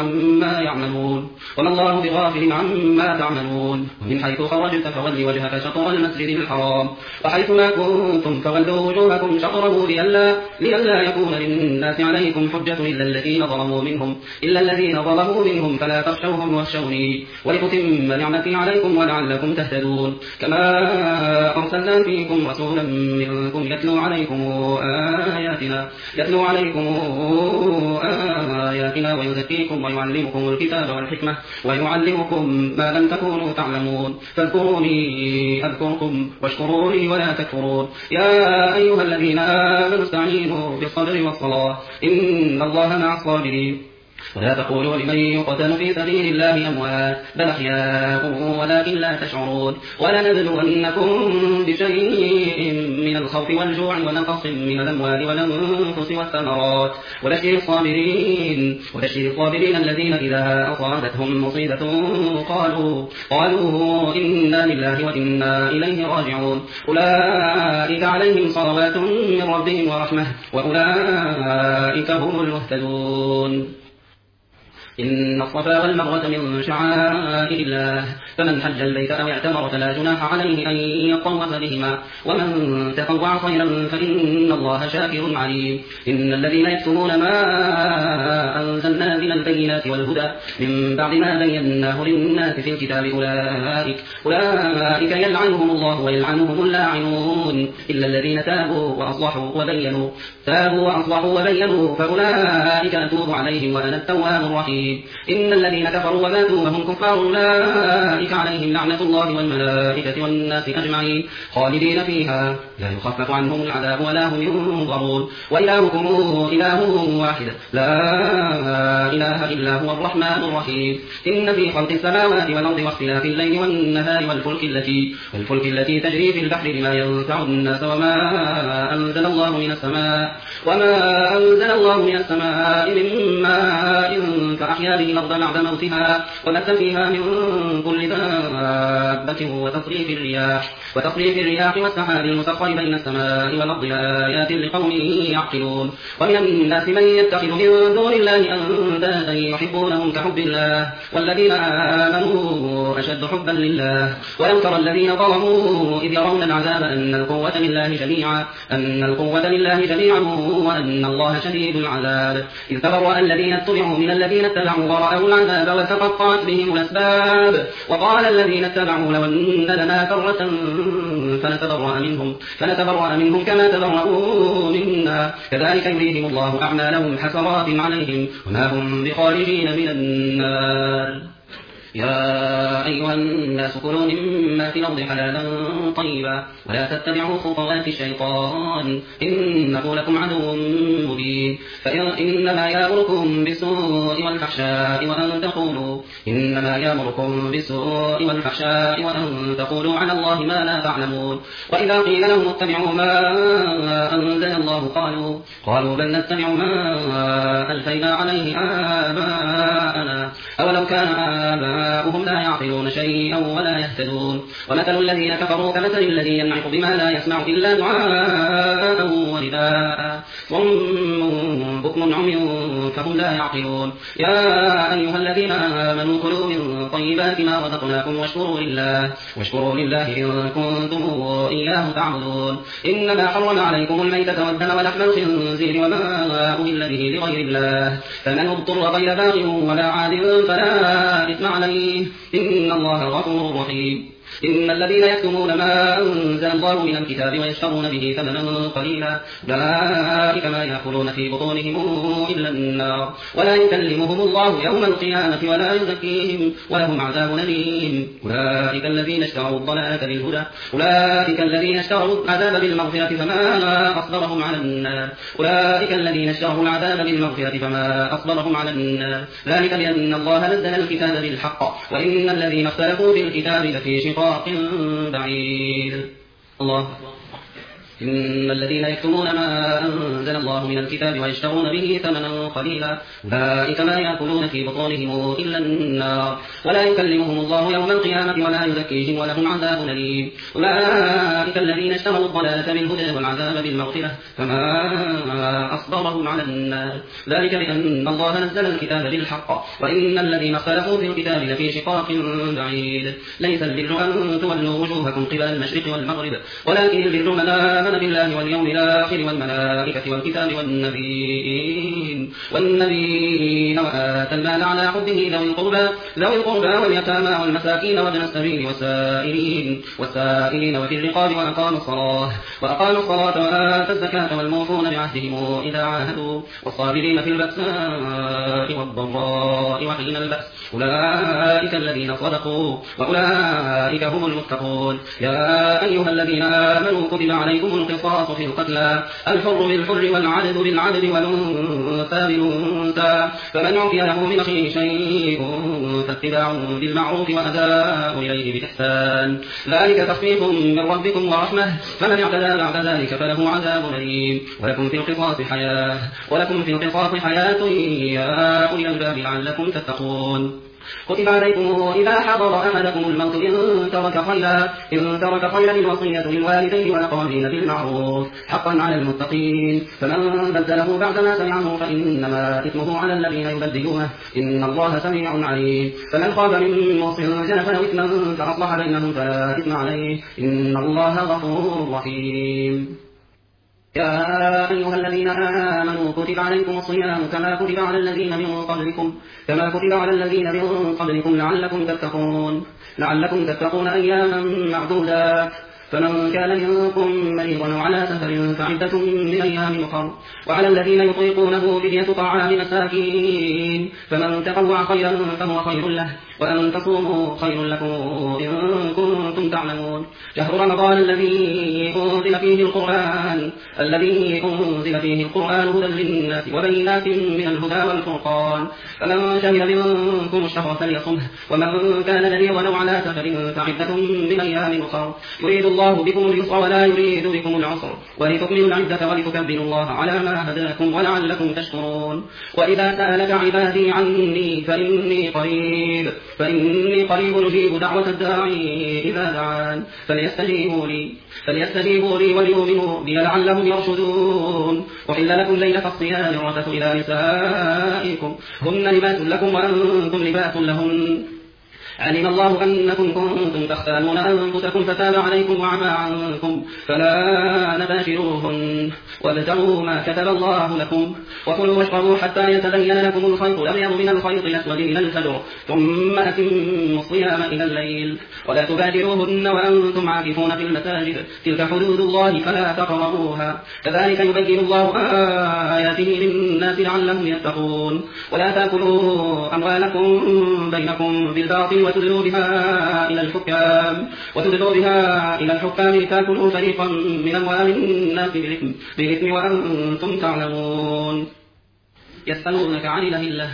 عما تعملون ومن حيث خرجت فول وجهك شطر المسجد الحرام وحيث ما كنتم فولوا وجوهكم شطره لئلا يكون للناس عليكم حجة إلا الذين ظلموا منهم فلا تخشوهم واخشوني ولأتم نعمتي عليكم ولعلكم تهتدون كما أرسلنا فيكم رسولا منكم يتلو عليكم آياتنا ويزكيكم ويعلمكم الكتاب والحكمة ويعلمكم ما لم تكونوا تعلمون فاذكروني أذكركم واشكروا لي ولا تكفرون يا أيها الذين آمنوا استعينوا بالصبر والصلاة إن الله مع الصابرين ولا تقولوا لمن يقتل في سبيل الله أموات بل أحياء ولكن لا تشعرون ولنبلونكم بشيء من الخوف والجوع ونقص من الأموال والأنفس والثمرات وبشر الصابرين الذين إذا أصابتهم مصيبة قالوا إنا لله وإنا إليه راجعون أولئك عليهم صلوات من ربهم ورحمة وأولئك هم المهتدون إن الصفا والمروة من شعائر الله فمن حج البيت أو اعتمر فلا جناح عليه أن يطوف بهما ومن تطوع خيرا فإن الله شاكر عليم إن الذين يكتمون ما أنزلنا من البينات والهدى من بعد ما بيناه للناس في الكتاب أولئك يلعنهم الله ويلعنهم اللاعنون إلا الذين تابوا وأصلحوا وبينوا فأولئك أتوب عليهم وأنا التواب الرحيم إن الذين كفروا وماتوا وهم كفار أولئك عليهم لعنة الله والملائكة والناس أجمعين خالدين فيها لا يخفف عنهم العذاب ولا هم ينظرون وإلهكم إله واحد لا إله إلا هو الرحمن الرحيم إن في خلق السماوات والأرض واختلاف الليل والنهار والفلك التي تجري في البحر بما ينفع الناس وما أنزل الله من السماء من ماء فأحيا به الأرض بعد موتها وبث فيها من كل دابة وتصريف الرياح والسحاب المسخر بين السماء والأرض لآيات لقوم يعقلون ومن الناس من يتخذ من دون الله أندادا يحبونهم كحب الله والذين آمنوا أشد حبا لله ولو ترى الذين ظلموا إذ يرون العذاب أن القوة لله جميعا وأن الله شديد العذاب إذ تبرأ الذين اتبعوا من الذين اتبعوا ورأوا العذاب وتقطعت بهم الأسباب وقال الذين اتبعوا لو أن لنا كرة فنتبرأ منهم كما تبرأوا منا كذلك يريهم الله أعمالهم حسرات عليهم وما هم بخارجين من النار يا أيها الناس كلوا مما في الأرض حلالا طيبا ولا تتبعوا خطوات الشيطان إنه لكم عدو مبين إنما يأمركم بالسوء وأن تقولوا على الله ما لا تعلمون وإذا قيل لهم اتبعوا ما أنزل الله قالوا بل نتبع ما ألفينا عليه آباءنا أولو كان آباؤهم لا يعقلون شيئا ولا يهتدون ومثل الذين كفروا كمثل الذي ينعق بما لا يسمع إلا دعاء ونداء صم بكم عمي فهم لا يعقلون يا أيها الذين آمنوا كلوا من طيبات ما رزقناكم واشكروا لله إن كنتم إياه تعبدون إنما حرم عليكم الميتة والدم ولحم الخنزير وما أهل به لغير الله فمن اضطر غير باغ ولا عاد فلا إثم عليه إن الله غفور رحيم إن الذين يكتمون ما أنزل الله من الكتاب ويشترون به ثمنا قليلا أولئك ما يأكلون في بطونهم إلا النار ولا يكلمهم الله يوم القيامة ولا يزكيهم ولهم عذاب أليم أولئك الذين اشتروا العذاب بالمغفرة فما أصبرهم على النار ذلك بأن الله نزل الكتاب بالحق وإن الذين اختلفوا في الكتاب لفي شقاق بعيد الله إن الذين يكتمون ما أنزل الله من الكتاب ويشترون به ثمنا قليلا أولئك ما يأكلون في بطونهم إلا النار ولا يكلمهم الله يوم القيامة ولا يزكيهم ولهم عذاب أليم أولئك الذين اشتروا الضلالة بالهدى والعذاب بالمغفرة فما أصبرهم على النار ذلك بأن الله نزل الكتاب بالحق وإن الذين اختلفوا في الكتاب لفي شقاق بعيد ليس البر أن تولوا وجوهكم قبل المشرق والمغرب ولكن البر من آمن بالله واليوم الآخر والملائكة والكتاب والنبيين وآتى المال على حبه ذوي القربى واليتامى والمساكين وابن السبيل والسائلين وفي الرقاب وأقاموا الصلاة وآتوا الزكاة والموفون بعهدهم إذا عاهدوا والصابرين في البأساء والضراء وحين البأس أولئك الذين صدقوا وأولئك هم المتقون يا أيها الذين آمنوا كتب عليكم القصاص في القتلى الحر بالحر والعبد بالعبد والأنثى بالأنثى فمن عفي له من أخيه شيء فاتباع بالمعروف وأداء إليه بإحسان ذلك تخفيف من ربكم ورحمة فمن اعتدى بعد ذلك فله عذاب أليم ولكم في القصاص حياة يا أولي الألباب لعلكم تتقون كتب عليكم إذا حضر أحدكم الموت إن ترك خيرا الوصية للوالدين والأقربين بالمعروف حقا على المتقين فمن بدله بعدما سمعه فإنما إثمه على الذين يبدلونه إن الله سميع عليم فمن خاف من موص جنفا أو إثما فأصلح بينهم فلا إثم عليه إن الله غفور رحيم يا أيها الذين آمنوا كتب عليكم الصيام كما كتب على الذين من قبلكم لعلكم تتقون أياما معدودا فمن كان منكم مريضا على سفر فعدة من أيام أخر وعلى الذين يطيقونه فدية طعام مساكين فمن تطوع خيرا فهو خير له وأن تصوموا خير لكم إن كنتم تعلمون شهر رمضان الذي أنزل فيه القرآن هدى للناس وبينات من الهدى والفرقان فمن شهد منكم الشهر فليصمه ومن كان مريضا أو على سفر فعدة من أيام أخر يريد الله بكم اليسر ولا يريد بكم العسر ولتكملوا العدة ولتكبروا الله على ما هداكم ولعلكم تشكرون وإذا سألك عبادي عني فإني قريب أجيب دعوة الداعي إذا دعان فليستجيبوا لي وليؤمنوا بي لعلهم يرشدون أحل لكم ليلة الصيام الرفث إلى نسائكم هن لباس لكم وأنتم لباس لهن علم الله أنكم كنتم تختانون أنفسكم فتاب عليكم وعفى عنكم فلا نباشروهن وابتغوا ما كتب الله لكم وكلوا واشربوا حتى يتبين لكم الخيط الأبيض من الخيط الأسود من الفجر ثم أتموا الصيام إلى الليل ولا تباشروهن وأنتم عاكفون في المساجد تلك حدود الله فلا تقربوها كذلك يبين الله آياته للناس لعلهم يتقون ولا تأكلوا أموالكم بينكم بالباطل وتدلوا بها إلى الحكام لتأكلوا فريقا من أموال الناس بالإثم وأنتم تعلمون يسألونك عن الأهلة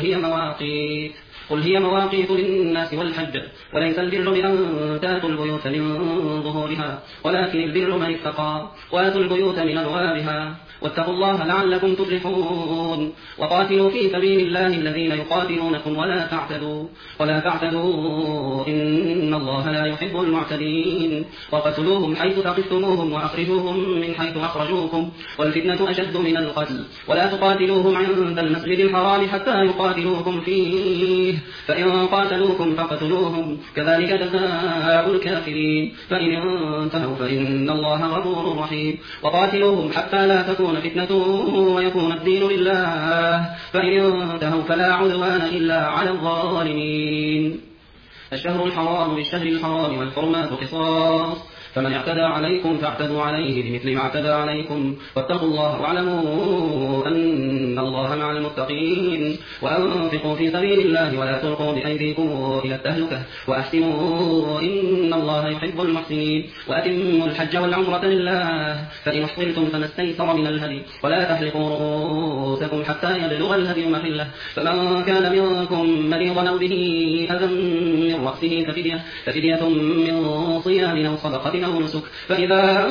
قل هي مواقيت للناس والحج وليس البر بأن تأتوا البيوت من ظهورها ولكن البر من اتقى وآتوا البيوت من أبوابها واتقوا الله لعلكم تفلحون وقاتلوا في سبيل الله الذين يقاتلونكم ولا تعتدوا إن الله لا يحب المعتدين وقتلوهم حيث ثقفتموهم وأخرجوهم من حيث أخرجوكم والفتنة أشد من القتل ولا تقاتلوهم عند المسجد الحرام حتى يقاتلوكم فيه فإن قاتلوكم فقتلوهم كذلك جزاء الكافرين فإن انتهوا فإن الله غفور رحيم وقاتلوهم حتى لا تكون فتنة ويكون الدين لله فإن انتهوا فلا عدوان إلا على الظالمين الشهر الحرام بالشهر الحرام والحرمات قصاص فمن اعتدى عليكم فاعتدوا عليه بمثل ما اعتدى عليكم واتقوا الله واعلموا أن الله مع المتقين وأنفقوا في سبيل الله ولا تلقوا بأيديكم إلى التهلكة وأحسنوا إن الله يحب المحسنين وأتموا الحج والعمرة لله فإن احصرتم فما استيسر من الهدي ولا تحلقوا رؤوسكم حتى يبلغ الهدي محله فمن كان منكم مريضا أو به أذى من رأسه ففدية من صيام أو صدقة أو نسك فإذا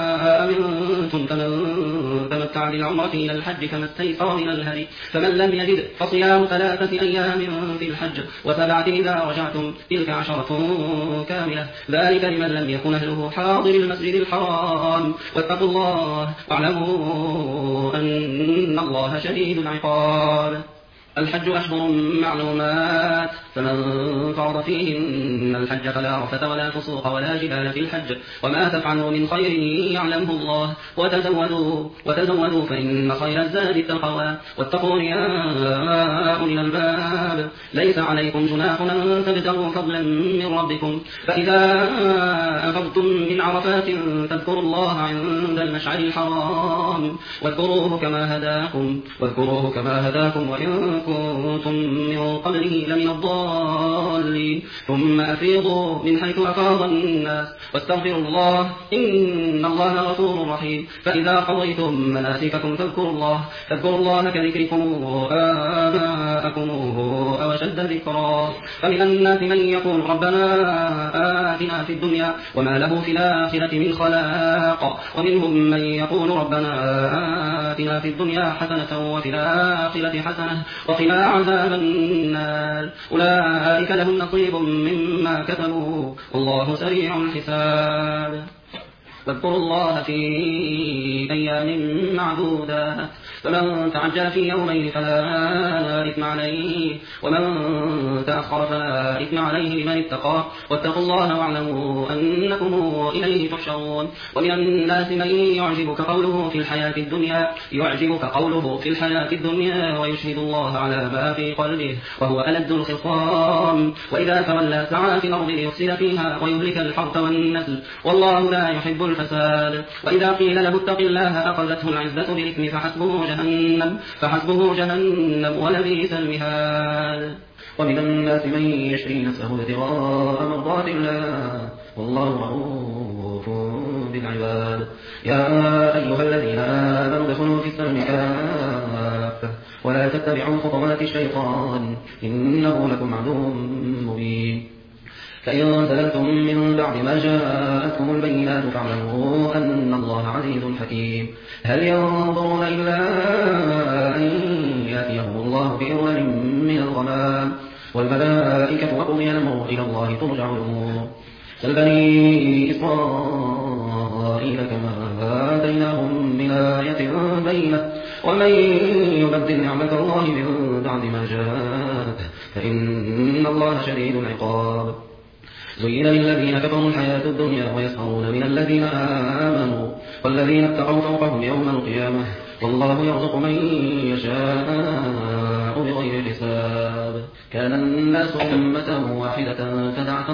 أمنتم فمن تمتع بالعمرة إلى الحج فما استيسر من الهدي فمن لم يجد فصيام 3 أيام في الحج و7 إذا رجعتم تلك 10 كاملة ذلك لمن لم يكن أهله حاضر المسجد الحرام واتقوا الله واعلموا أن الله شديد العقاب الحج أشهر معلومات فمن فرض فيهن الحج فلا رفث ولا فسوق ولا جدال في الحج وما تفعلوا من خير يعلمه الله وتزودوا فإن خير الزاد التقوى واتقون يا أولي الألباب ليس عليكم جناح أن تبتغوا فضلا من ربكم فإذا أفضتم من عرفات فاذكروا الله عند المشعر الحرام واذكروه كما هداكم وإن كنتم من قبله لمن الضالين الضالين ثم أفيضوا من حيث أفاض الناس واستغفروا الله إن الله غفور رحيم فإذا قضيتم مناسككم فاذكروا الله كذكركم آباءكم أو أشد ذكرا فمن الناس من يقول ربنا آتنا في الدنيا وما له في الآخرة من خلاق ومنهم من يقول ربنا آتنا في الدنيا حسنة وفي الآخرة حسنة وقنا عذاب النار أولئك لهم نصيب مما كسبوا والله سريع الحساب واذكروا الله في أيام معدودات فمن تعجل في يومين فلا إثم عليه ومن تأخر فلا إثم عليه لمن اتقى واتقوا الله واعلموا أنكم إليه تحشرون ومن الناس من يعجبك قوله في الحياة الدنيا ويشهد الله على ما في قلبه وهو ألد الخصام وإذا تولى سعى في الأرض ليفسد فيها ويهلك الحرث والنسل والله لا يحب الفساد وإذا قيل له اتق الله أخذته العزة بالإثم فحسبه جهنم ولبئس المهاد ومن الناس من يشري نفسه ابتغاء مرضات الله والله رؤوف بالعباد يا أيها الذين آمنوا ادخلوا في السلم كافة ولا تتبعوا خطوات الشيطان إنه لكم عدو مبين فإن زللتم من بعد ما جاءتكم البينات فاعلموا أن الله عزيز حكيم هل ينظرون إلا أن يأتيهم الله بأول من الغمام والملائكة وقضي الأمر إلى الله ترجع الأمور سل بني إسرائيل كما آتيناهم من آية بينة ومن يبدل نعمة الله من بعد ما جاءته فإن الله شديد العقاب زين للذين كفروا الحياة الدنيا ويسخرون من الذين آمنوا والذين اتقوا فوقهم يوم القيامة والله يرزق من يشاء بغير حساب كان الناس أمة واحدة فبعث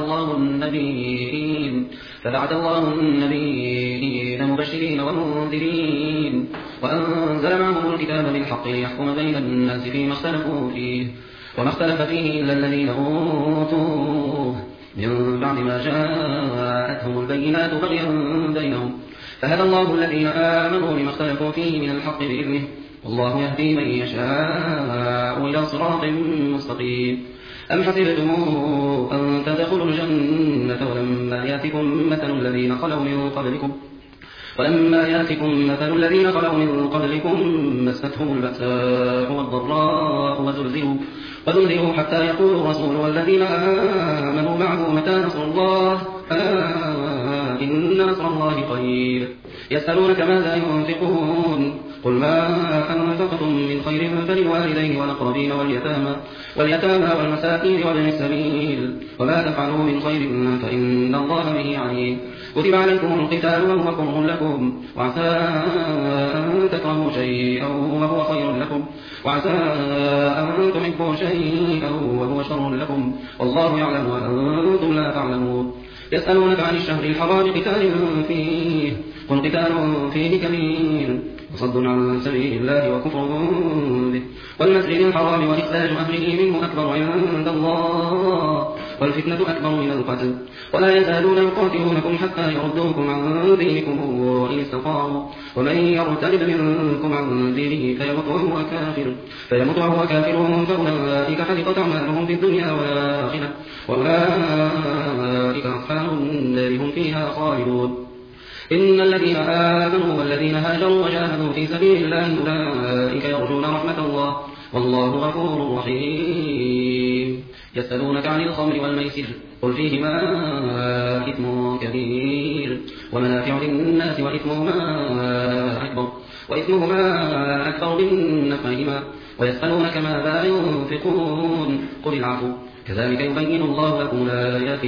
الله النبيين مبشرين ومنذرين وأنزل معهم الكتاب بالحق ليحكم بين الناس فيما اختلفوا فيه وما اختلف فيه إلا الذين أوتوه من بعد ما جاءتهم البينات بغيا بينهم فهدى الله الذين آمنوا لما اختلفوا فيه من الحق بإذنه والله يهدي من يشاء إلى صراط مستقيم أم حسبتم أن تدخلوا الجنة ولما يأتكم مثل الذين خلوا من قبلكم مستهم البأساء والضراء وزلزلوا حتى يقول الرسول والذين آمنوا معه متى نصر الله إن نصر الله قريب يسألونك ماذا ينفقون قل ما أنفقتم من خير فللوالدين والأقربين واليتامى والمساكين وابن السبيل وما تفعلوا من خير فإن الله به عليم كتب عليكم القتال وهو كره لكم وعسى أن تكرهوا شيئا وهو خير لكم وعسى أن تحبوا شيئا وهو شر لكم والله يعلم وأنتم لا تعلمون يسألونك عن الشهر الحرام قتال فيه قل قتال فيه كبير وصد عن سبيل الله وكفر به والمسجد الحرام وإخراج أهله منه أكبر عند الله والفتنة أكبر من القتل ولا يزالون يقاتلونكم حتى يردوكم عن دينكم إن استطاعوا ومن يرتد منكم عن دينه فيمت وهو كافر فأولئك حبطت أعمالهم في الدنيا والآخرة وأولئك أصحاب النار هم فيها خالدون إن الذين آمنوا والذين هاجروا وجاهدوا في سبيل الله أولئك يرجون رحمة الله والله غفور رحيم يسألونك عن الخمر والميسر قل فيهما إثم كبير ومنافع للناس وإثمهما أكبر من نفعهما ويسألونك ماذا ينفقون قل العفو كذلك يبين الله لكم الآيات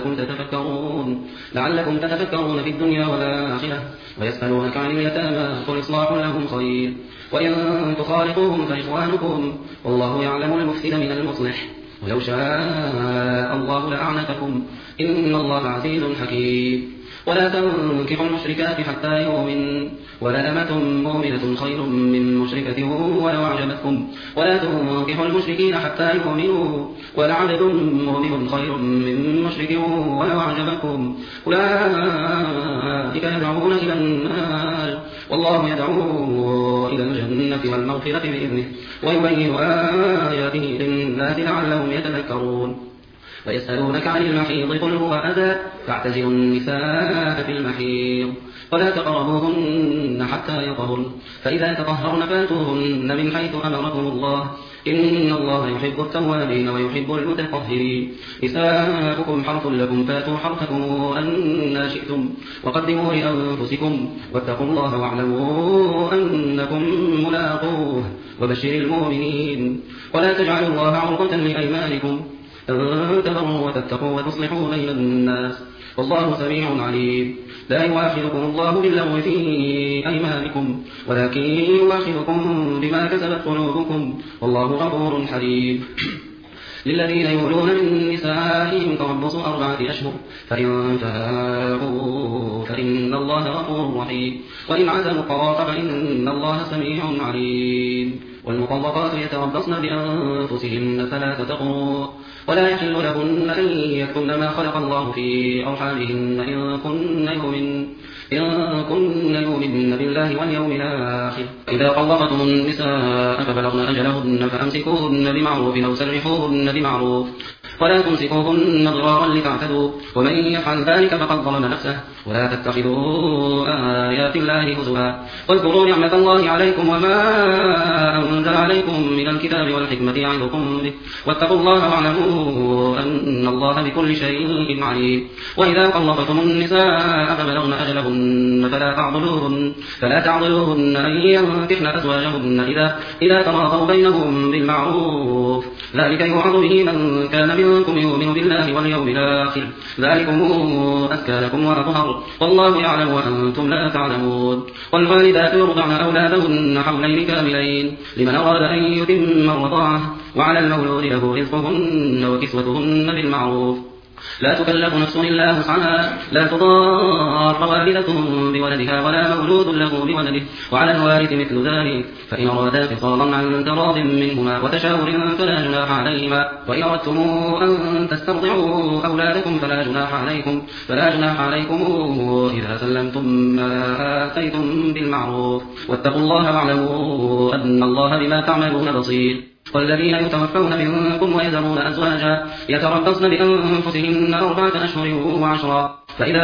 لعلكم تتفكرون في الدنيا والآخرة ويسألونك عن اليتامى قل إصلاح لهم خير وإن تخالطوهم فإخوانكم والله يعلم المفسد من المصلح ولو شاء الله لأعنتكم إن الله عزيز حكيم ولا تنكحوا المشركات حتى يؤمن ولأمة مؤمنة خير من مشركة ولو أعجبتكم ولا تنكحوا المشركين حتى يؤمنوا ولعبد مؤمن خير من مشرك ولو أعجبكم أولئك يدعون إلى النار والله يدعو إلى الجنة والمغفرة بإذنه ويبين آياته للناس لعلهم يتذكرون ويسألونك عن المحيض قل هو أذى فاعتزلوا النساء في المحيض ولا تقربوهن حتى يطهرن فإذا تطهرن فاتوهن من حيث أمركم الله إن الله يحب التوابين ويحب المتطهرين نساؤكم حرث لكم فاتوا حرثكم أن شئتم وقدموا لأنفسكم واتقوا الله واعلموا أنكم ملاقوه وبشر المؤمنين ولا تجعلوا الله عرضة لأيمانكم أن تبروا وتتقوا وتصلحوا بين الناس والله سميع عليم لا يؤاخذكم الله باللغو في أيمانكم ولكن يؤاخذكم بما كسبت قلوبكم والله غفور حليم للذين يولون من نسائهم تربص 4 أشهر فإن فاءوا فإن الله غفور رحيم وإن عزموا الطلاق فإن الله سميع عليم والمطلقات يتربصن بأنفسهن 3 قروء ولا يحل لهن أن يكتمن ما خلق الله في أرحامهن إن كن يؤمن بالله واليوم الآخر إذا طلقتم النساء فبلغن أجلهن فأمسكوهن بمعروف أو سرحوهن بمعروف ولا تمسكوهن ضرارا لتعتدوا ومن يفعل ذلك فقد ظلم نفسه ولا تتخذوا آيات الله هزوا واذكروا نعمة الله عليكم وما أنزل عليكم من الكتاب والحكمة يعظكم به واتقوا الله واعلموا أن الله بكل شيء عليم وإذا طلقتم النساء فبلغن أجلهن فلا تعضلوهن أن ينكحن أزواجهن إذا تراضوا بينهم بالمعروف ذلك يوعظ به من كان منكم يؤمن بالله واليوم الآخر ذلكم أزكى لكم وأطهر والله يعلم وأنتم لا تعلمون والوالدات يرضعن أولادهن حولين كاملين لمن أراد أن يتم الرضاعة وعلى المولود له رزقهن وكسوتهن بالمعروف لا تكلف نفس إلا وسعها لا تضار والدة بولدها ولا مولود له بولده وعلى الوارث مثل ذلك فإن أرادا فصالا عن تراض منهما وتشاور فلا جناح عليهما وإن أردتم أن تسترضعوا أولادكم فلا جناح عليكم إذا سلمتم ما آتيتم بالمعروف واتقوا الله واعلموا أن الله بما تعملون بصير والذين يتوفون منكم ويذرون أزواجا يتربصن بأنفسهن 4 أشهر وعشرا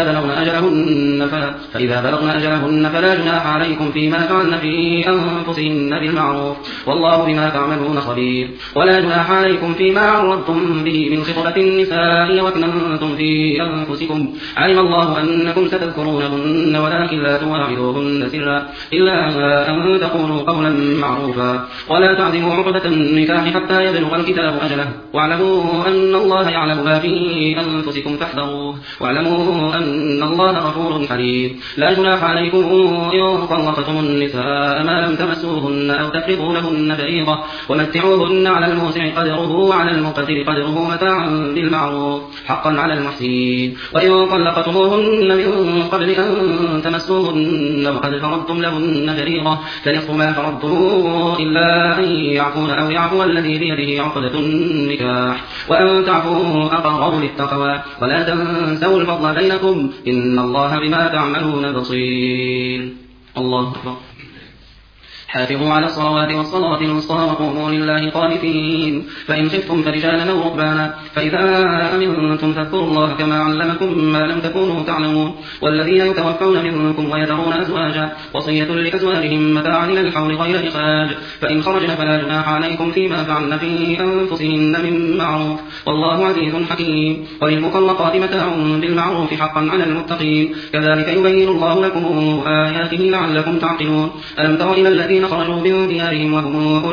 فإذا بلغن أجلهن فلا جناح عليكم فيما فعلن في أنفسهن بالمعروف والله بما تعملون خبير ولا جناح عليكم فيما عرضتم به من خطبة النساء وأكننتم في أنفسكم علم الله أنكم ستذكرونهن ولكن لا تواعدوهن سرا إلا أن تقولوا قولا معروفا ولا تعزموا عقدة النكاح حتى يبلغ الكتاب أجله واعلموا أن الله يعلم ما في أنفسكم فاحذروه واعلموا أن الله غفور حليم لا جناح عليكم إن طلقتم النساء ما لم تمسوهن أو تفرضوا لهن فريضة ومتعوهن على الموسع قدره وعلى المقتر قدره متاعا بالمعروف حقا على المحسنين وإن طلقتموهن من قبل أن تمسوهن وقد فرضتم لهن فريضة فنصف ما فرضتم إلا أن يعفون أو يعفو الذي بيده عقدة النكاح وأن تعفوا أقرب للتقوى ولا تنسوا الفضل بينكم إن الله بما تعملون بصير الله أكبر حافظوا على الصلوات والصلاة الوسطى وقوموا لله قانتين فإن خفتم فرجالا أو ركبانا فإذا أمنتم فاذكروا الله كما علمكم ما لم تكونوا تعلمون والذين يتوفون منكم ويذرون أزواجا وصية لأزواجهم متاعا إلى الحول غير إخراج فإن خرجن فلا جناح عليكم فيما فعلن في أنفسهن من معروف والله عزيز حكيم وللمطلقات متاع بالمعروف حقا على المتقين كذلك يبين الله لكم آياته لعلكم تعقلون ألم تر إلى الذين الذين خرجوا من ديارهم وهم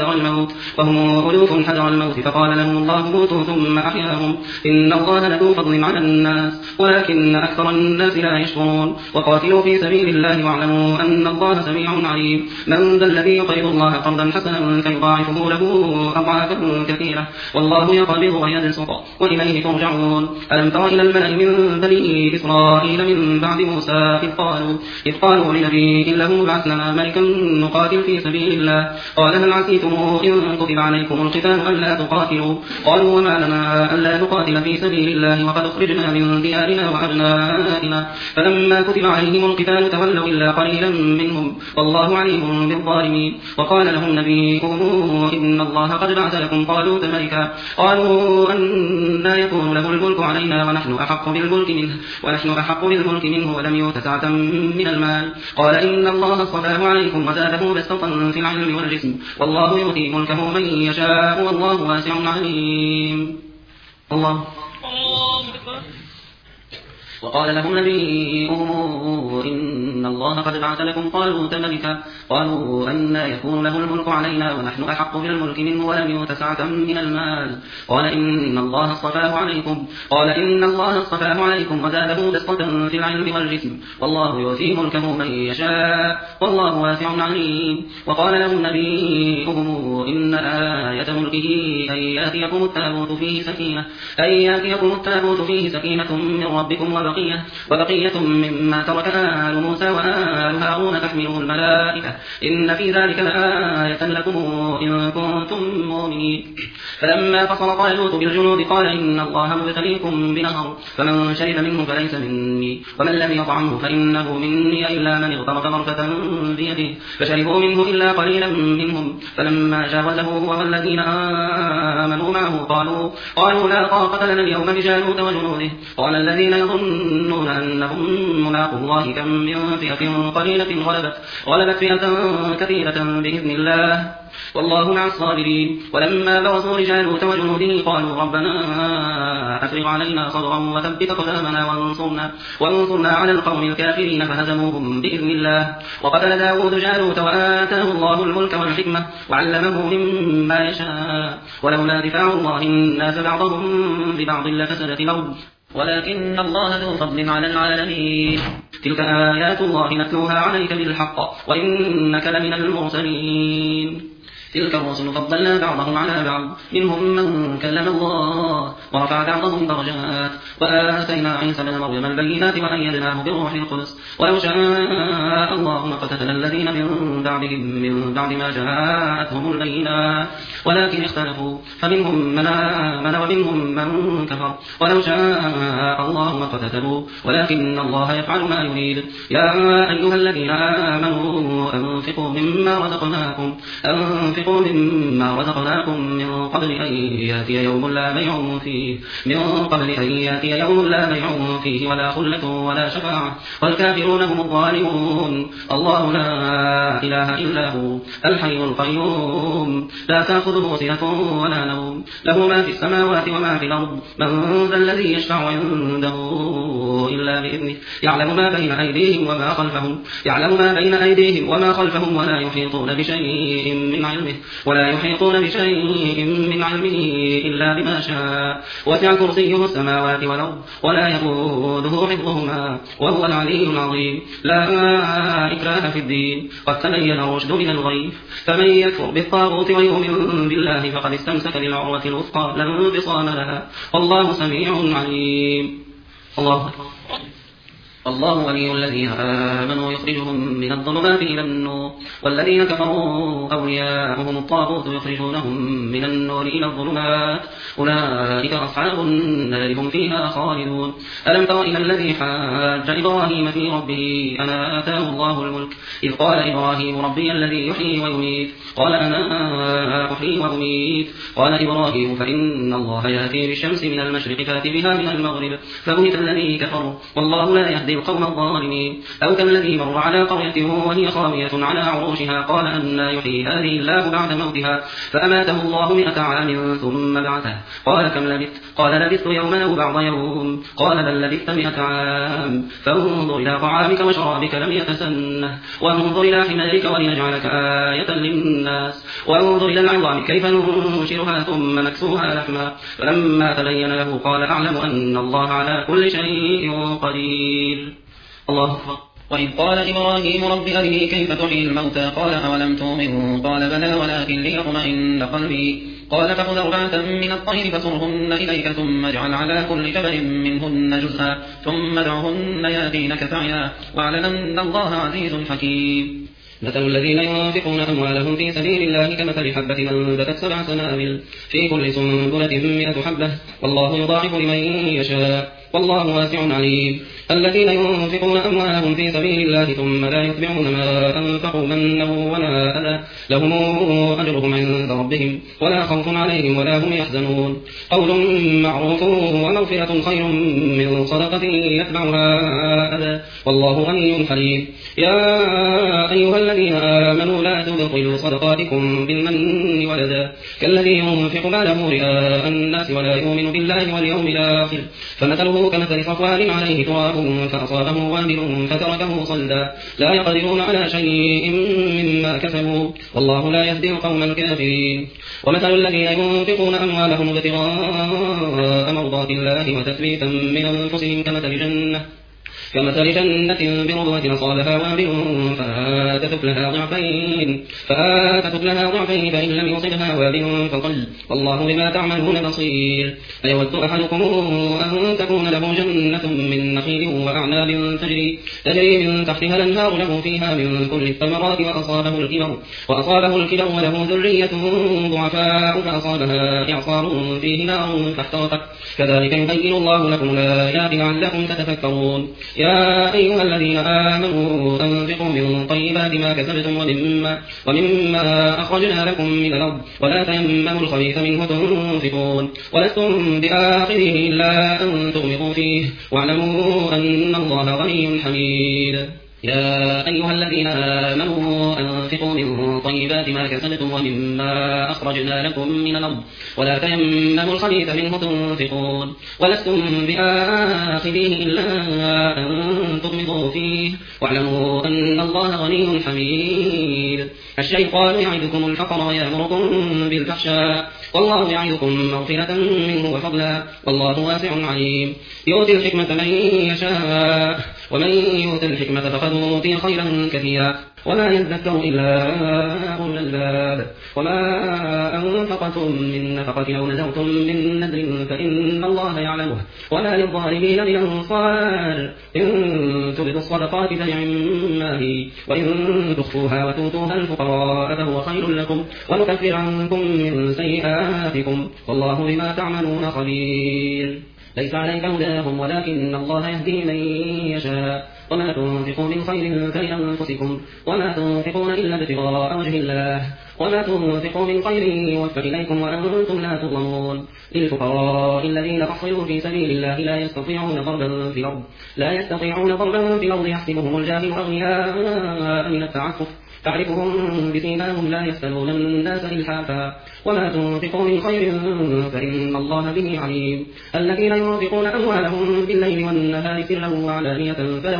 ألوف حذر الموت فقال لهم الله موتوا ثم أحياهم إن الله لذو فضل على الناس ولكن أكثر الناس لا يشكرون وقاتلوا في سبيل الله واعلموا أن الله سميع عليم من ذا الذي يقرض الله قرضا حسنا فيضاعفه له أضعافا كثيرة والله يقبض ويبسط وإليه ترجعون ألم تر إلى الملأ من بني إسرائيل من بعد موسى إذ قالوا لنبي له ابعث لنا ملكا نقاتل في سبيل الله قال هل عسيتم إن كتب عليكم القتال ألا تقاتلوا قالوا وما لنا ألا نقاتل في سبيل الله وقد أخرجنا من ديارنا وأبنائنا فلما كتب عليهم القتال تولوا إلا قليلا منهم والله عليم بالظالمين وقال لهم نبيهم إن الله قد بعث لكم طالوت ملكا قالوا أنى يكون له الملك علينا ونحن أحق بالملك منه ولم يؤت سعة من المال قال إن الله اصطفاه عليكم وزاده بسطة في العلم والجسم والله يؤتي ملكه من يشاء والله واسع عليم الله وقال لهم نبيهم إن الله قد بعث لكم طالوت ملكا قالوا أنى يكون له الملك علينا ونحن أحق بالملك منه ولم يؤت سعة من المال قال إن الله اصطفاه عليكم وزاده بسطة في العلم والجسم والله يؤتي ملكه من يشاء والله واسع عليم وقال لهم نبيهم إن آية ملكه أن يأتيكم التابوت فيه سكينة من ربكم وبقية مما ترك آل موسى وآل هارون تحمله الملائكة إن في ذلك لآية لكم إن كنتم مؤمنين فلما فصل طالوت بالجنود قال إن الله مبتليكم بنهر فمن شرب منه فليس مني ومن لم يطعمه فإنه مني إلا من اغترف غرفة بيده فشربوا منه إلا قليلا منهم فلما جاوزه هو والذين آمنوا معه قالوا لا طاقة لنا اليوم بجالوت وجنوده قال الذين يظنون أنهم ملاقوا الله كم من فئة قليلة غلبت فئة كثيرة بإذن الله والله مع الصابرين ولما برزوا لجالوت وجنوده قالوا ربنا أفرغ علينا صبرا وثبت قدامنا وانصرنا على القوم الكافرين فهزموهم بإذن الله وقتل داود جالوت وآتاه الله الملك والحكمة وعلمه مما يشاء ولولا دفاع الله الناس بعضهم ببعض لفسدت الأرض ولكن الله ذو فضل على العالمين تلك آيات الله نتلوها عليك بالحق وإنك لمن المرسلين تلك الرسل فضلنا بعضهم على بعض منهم من كلم الله ورفع بعضهم درجات وآتينا عيسى ابن مريم البينات وأيدناه بروح القدس ولو شاء الله ما اقتتل الذين من بعدهم من بعد ما جاءتهم البينات ولكن اختلفوا فمنهم من آمن ومنهم من كفر ولو شاء الله ما اقتتلوا ولكن الله يفعل ما يريد يا أيها الذين آمنوا أنفقوا مما رزقناكم من قبل أن يأتي يوم لا بيع فيه ولا خلة ولا شفاعة والكافرون هم الظالمون الله لا إله إلا هو الحي القيوم لا تأخذه سنة ولا نوم له ما في السماوات وما في الأرض من ذا الذي يشفع عنده إلا بإذنه يعلم ما بين أيديهم وما خلفهم ولا يحيطون بشيء من علمه إلا بما شاء وسع كرسيه السماوات والأرض ولا يئوده حفظهما وهو العلي العظيم لا إكراه في الدين قد تبين الرشد من الغي فمن يكفر بالطاغوت ويؤمن بالله فقد استمسك بالعروة الوثقى لا انفصام لها والله سميع عليم الله ولي الذين آمنوا يخرجهم من الظلمات إلى النور والذين كفروا أولياؤهم الطاغوت يخرجونهم من النور إلى الظلمات أولئك أصحاب النار هم فيها خالدون ألم تر إلى الذي حاج إبراهيم في ربه أن آتاه الله الملك إذ قال إبراهيم ربي الذي يحيي ويميت قال أنا أحيي وأميت قال إبراهيم فإن الله يأتي بالشمس من المشرق فأت بها من المغرب فبهت الذي كفر والله لا يهدي يهدي القوم الظالمين. أو كالذي مر على قرية وهي خاوية على عروشها قال أنى يحيي هذه الله بعد موتها فأماته الله 100 عام ثم بعثه قال كم لبثت قال لبثت يوما أو بعض يوم قال بل لبثت 100 عام فانظر إلى طعامك وشرابك لم يتسنه وانظر إلى حمارك ولنجعلك آية للناس وانظر إلى العظام كيف ننشرها ثم نكسوها لحما فلما تبين له قال أعلم أن الله على كل شيء قدير. الله أكبر. وإذ قال إبراهيم رب أرني كيف تحيي الموتى قال أولم تؤمن قال بلى ولكن ليطمئن قلبي قال فخذ 4 من الطير فصرهن إليك ثم اجعل على كل جبل منهن جزءا ثم ادعهن يأتينك سعيا واعلم أن الله عزيز حكيم. مثل الذين ينفقون أموالهم في سبيل الله كمثل حبة أنبتت 7 سنابل في كل سنبلة 100 حبة والله يضاعف لمن يشاء والله واسع عليم. الذين ينفقون أموالهم في سبيل الله ثم لا يتبعون ما أنفقوا منا ولا أذى لهم أجرهم عند ربهم ولا خوف عليهم ولا هم يحزنون. قول معروف ومغفرة خير من صدقة يتبعها أذى والله غني حليم. يا أيها الذين آمنوا لا تبطلوا صدقاتكم بالمن والأذى كالذي ينفق ماله رئاء الناس ولا يؤمن بالله واليوم الآخر فمثله كمثل صفوان عليه تراب فأصابه وابل فتركه صلدا لا يقدرون على شيء مما كسبوا والله لا يهدي القوم الكافرين. ومثل الذين ينفقون أموالهم ابتغاء مرضات الله وتثبيتا من أنفسهم كمثل جنة بربوة أصابها وابل فآتت لها ضعفين فإن لم يصبها وابل فطل والله بما تعملون بصير. أيود أحدكم أن تكون له جنة من نخيل وأعناب تجري من تحتها الأنهار له فيها من كل الثمرات وأصابه الكبر وله ذرية ضعفاء فأصابها إعصار فيه نار فاحترقت كذلك يبين الله لكم الآيات لعلكم تتفكرون. يا أيها الذين آمنوا أنفقوا من طيبات ما كسبتم ومما أخرجنا لكم من الأرض ولا تيمموا الخبيث منه تنفقون ولستم بآخذه إلا أن تغمضوا فيه واعلموا أن الله غني حميد. يا أيها الذين آمنوا أنفقوا من طيبات ما كسبتم ومما أخرجنا لكم من الأرض ولا تيمموا الخبيث منه تنفقون ولستم بآخذه إلا أن تغمضوا فيه واعلموا أن الله غني حميد. الشيطان يعدكم الفقر ويأمركم بالفحشاء والله يعدكم مغفرة منه وفضلا والله واسع عليم. يؤتي الحكمة من يشاء ومن يؤت الحكمة فقد أوتي خيرا كثيرا وما يذكر إلا أولو الألباب. وما أنفقتم من نفقة أو نذرتم من نذر فإن الله يعلمه وما للظالمين من أنصار. إن تبدوا الصدقات فنعما هي وإن تخفوها وتؤتوها الفقراء فهو خير لكم ونكفر عنكم من سيئاتكم والله بما تعملون خبير. ليس عليك هداهم ولكن الله يهدي من يشاء وما تنفقوا من خير فلأنفسكم وما تنفقون إلا ابتغاء وجه الله وما تنفقوا من خير يوفى إليكم وأنتم لا تظلمون. للفقراء الذين أحصلوا في سبيل الله لا يستطيعون ضربا في الأرض يحسبهم الجاهل أغنياء من التعفف تعرفهم بسيماهم لا يسألون الناس إلحافا وما تنفقوا من خير فإن الله به عليم. الذين ينفقون أموالهم بالليل والنهار سرا وعلانية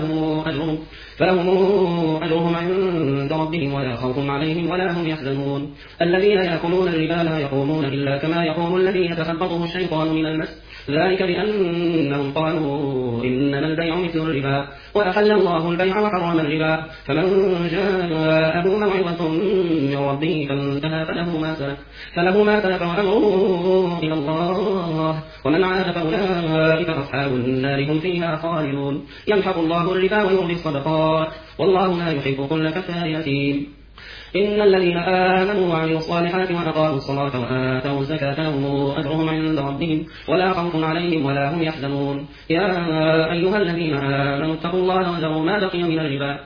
فلهم أجرهم عند ربهم ولا خوف عليهم ولا هم يحزنون. الذين يأكلون الربا لا يقومون إلا كما يقوم الذي يتخبطه الشيطان من المس ذلك بأنهم قالوا إنما البيع مثل الربا وأحل الله البيع وحرم الربا فمن جاءه موعظة من ربه فانتهى فله ما سلف وأمره إلى الله ومن عاد فأولئك أصحاب النار هم فيها خالدون. يمحق الله الربا ويربي الصدقات والله لا يحب كل كفار أثيم. إن الذين آمنوا وعملوا الصالحات وأقاموا الصلاة وآتوا الزكاة لهم أجرهم عند ربهم ولا خوف عليهم ولا هم يحزنون يا أيها الذين آمنوا اتقوا الله وذروا ما بقي من الربا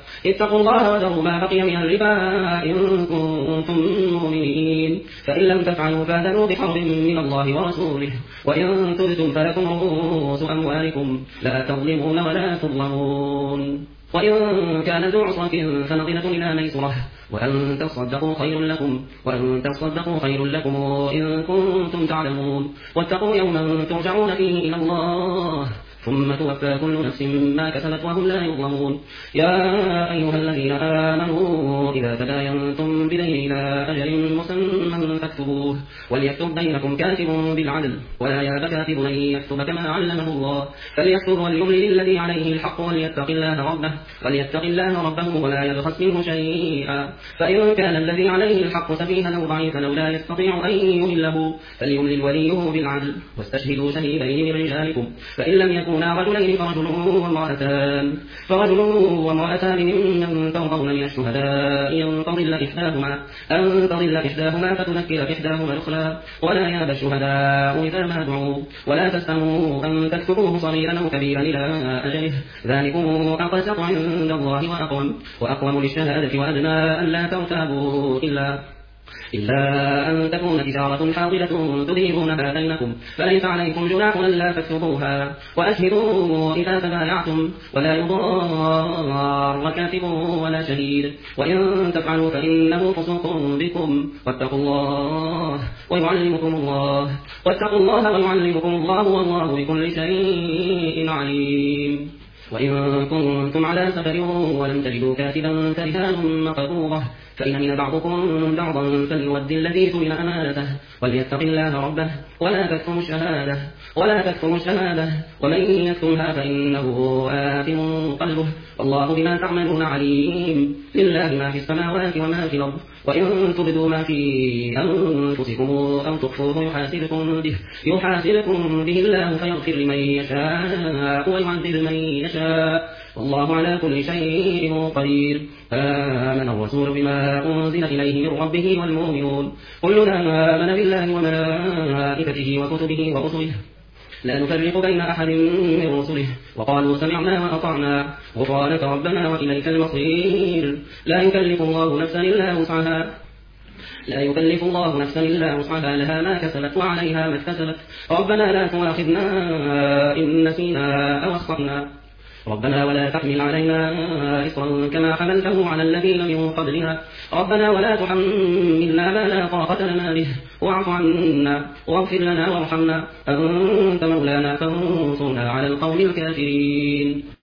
إن كنتم مؤمنين فإن لم تفعلوا فاذنوا بحرب من الله ورسوله وإن تبتم فلكم رؤوس أموالكم لا تظلمون ولا تظلمون وإن كان ذو عسرة فنظرة إلى ميسرة وأن تصدقوا خير لكم إن كنتم تعلمون واتقوا يوما ترجعون فيه إلى الله ثم توفى كل نفس ما كسبت وهم لا يظلمون يا أيها الذين آمنوا إذا تداينتم بدين إلى أجل مسمى فاكتبوه وليكتب بينكم كاتب بالعدل ولا يأب كاتب أن يكتب كما علمه الله فليكتب وليملل الذي عليه الحق وليتق الله ربه ولا يبخس منه شيئا فإن كان الذي عليه الحق سفيها أو ضعيفا أو لا يستطيع أن يمله فليملل وليه بالعدل واستشهدوا شهيدين من رجالكم فإن لم يكونا رجلين فرجل وامرأتان ممن ترضون من الشهداء أن تضل إحداهما فتذكر إحداهما الأخرى ولا يأبى الشهداء إذا ما دعوا ولا تستموا أن تكتبوه صغيرا أو كبيرا إلى أجله ذلكم أقسط عند الله وأقوم للشهادة وأدنى أن لا ترتابوا إلا أن تكون تجارة حاضرة تديرونها بينكم فليس عليكم جناح ألا تكتبوها وأشهدوا إذا تبايعتم ولا يضار كاتب ولا شهيد وإن تفعلوا فإنه فسوق بكم واتقوا الله ويعلمكم الله والله بكل شيء عليم وإن كنتم على سفر ولم تجدوا كاتبا فرهان مقبوضة فإن من بعضكم بعضا فليؤدي الذي اؤتمن أمانته وليتق الله ربه ولا تكتموا الشهادة ومن يكتمها فإنه آثم قلبه والله بما تعملون عليم لله ما في السماوات وما في الأرض وإن تبدوا ما في أنفسكم أو تخفوه يحاسبكم به الله فيغفر لمن يشاء ويعذب من يشاء والله على كل شيء قدير آمن الرسول بما أنزل إليه من ربه والمؤمنون كلنا آمن بالله وملائكته وكتبه ورسله لا نفرق بين أحد من رسله وقالوا سمعنا وأطعنا غفرانك ربنا وإليك المصير لا يكلف الله نفسا إلا وسعها لها ما كسبت وعليها ما اكتسبت ربنا لا تؤاخذنا إن نسينا أو أخطأنا ربنا ولا تحمل علينا إصرا كما حملته على الذين من قبلنا ربنا ولا تحملنا ما لا طاقة لنا به واعف عنا واغفر لنا وارحمنا أنت مولانا فانصرنا على القوم الكافرين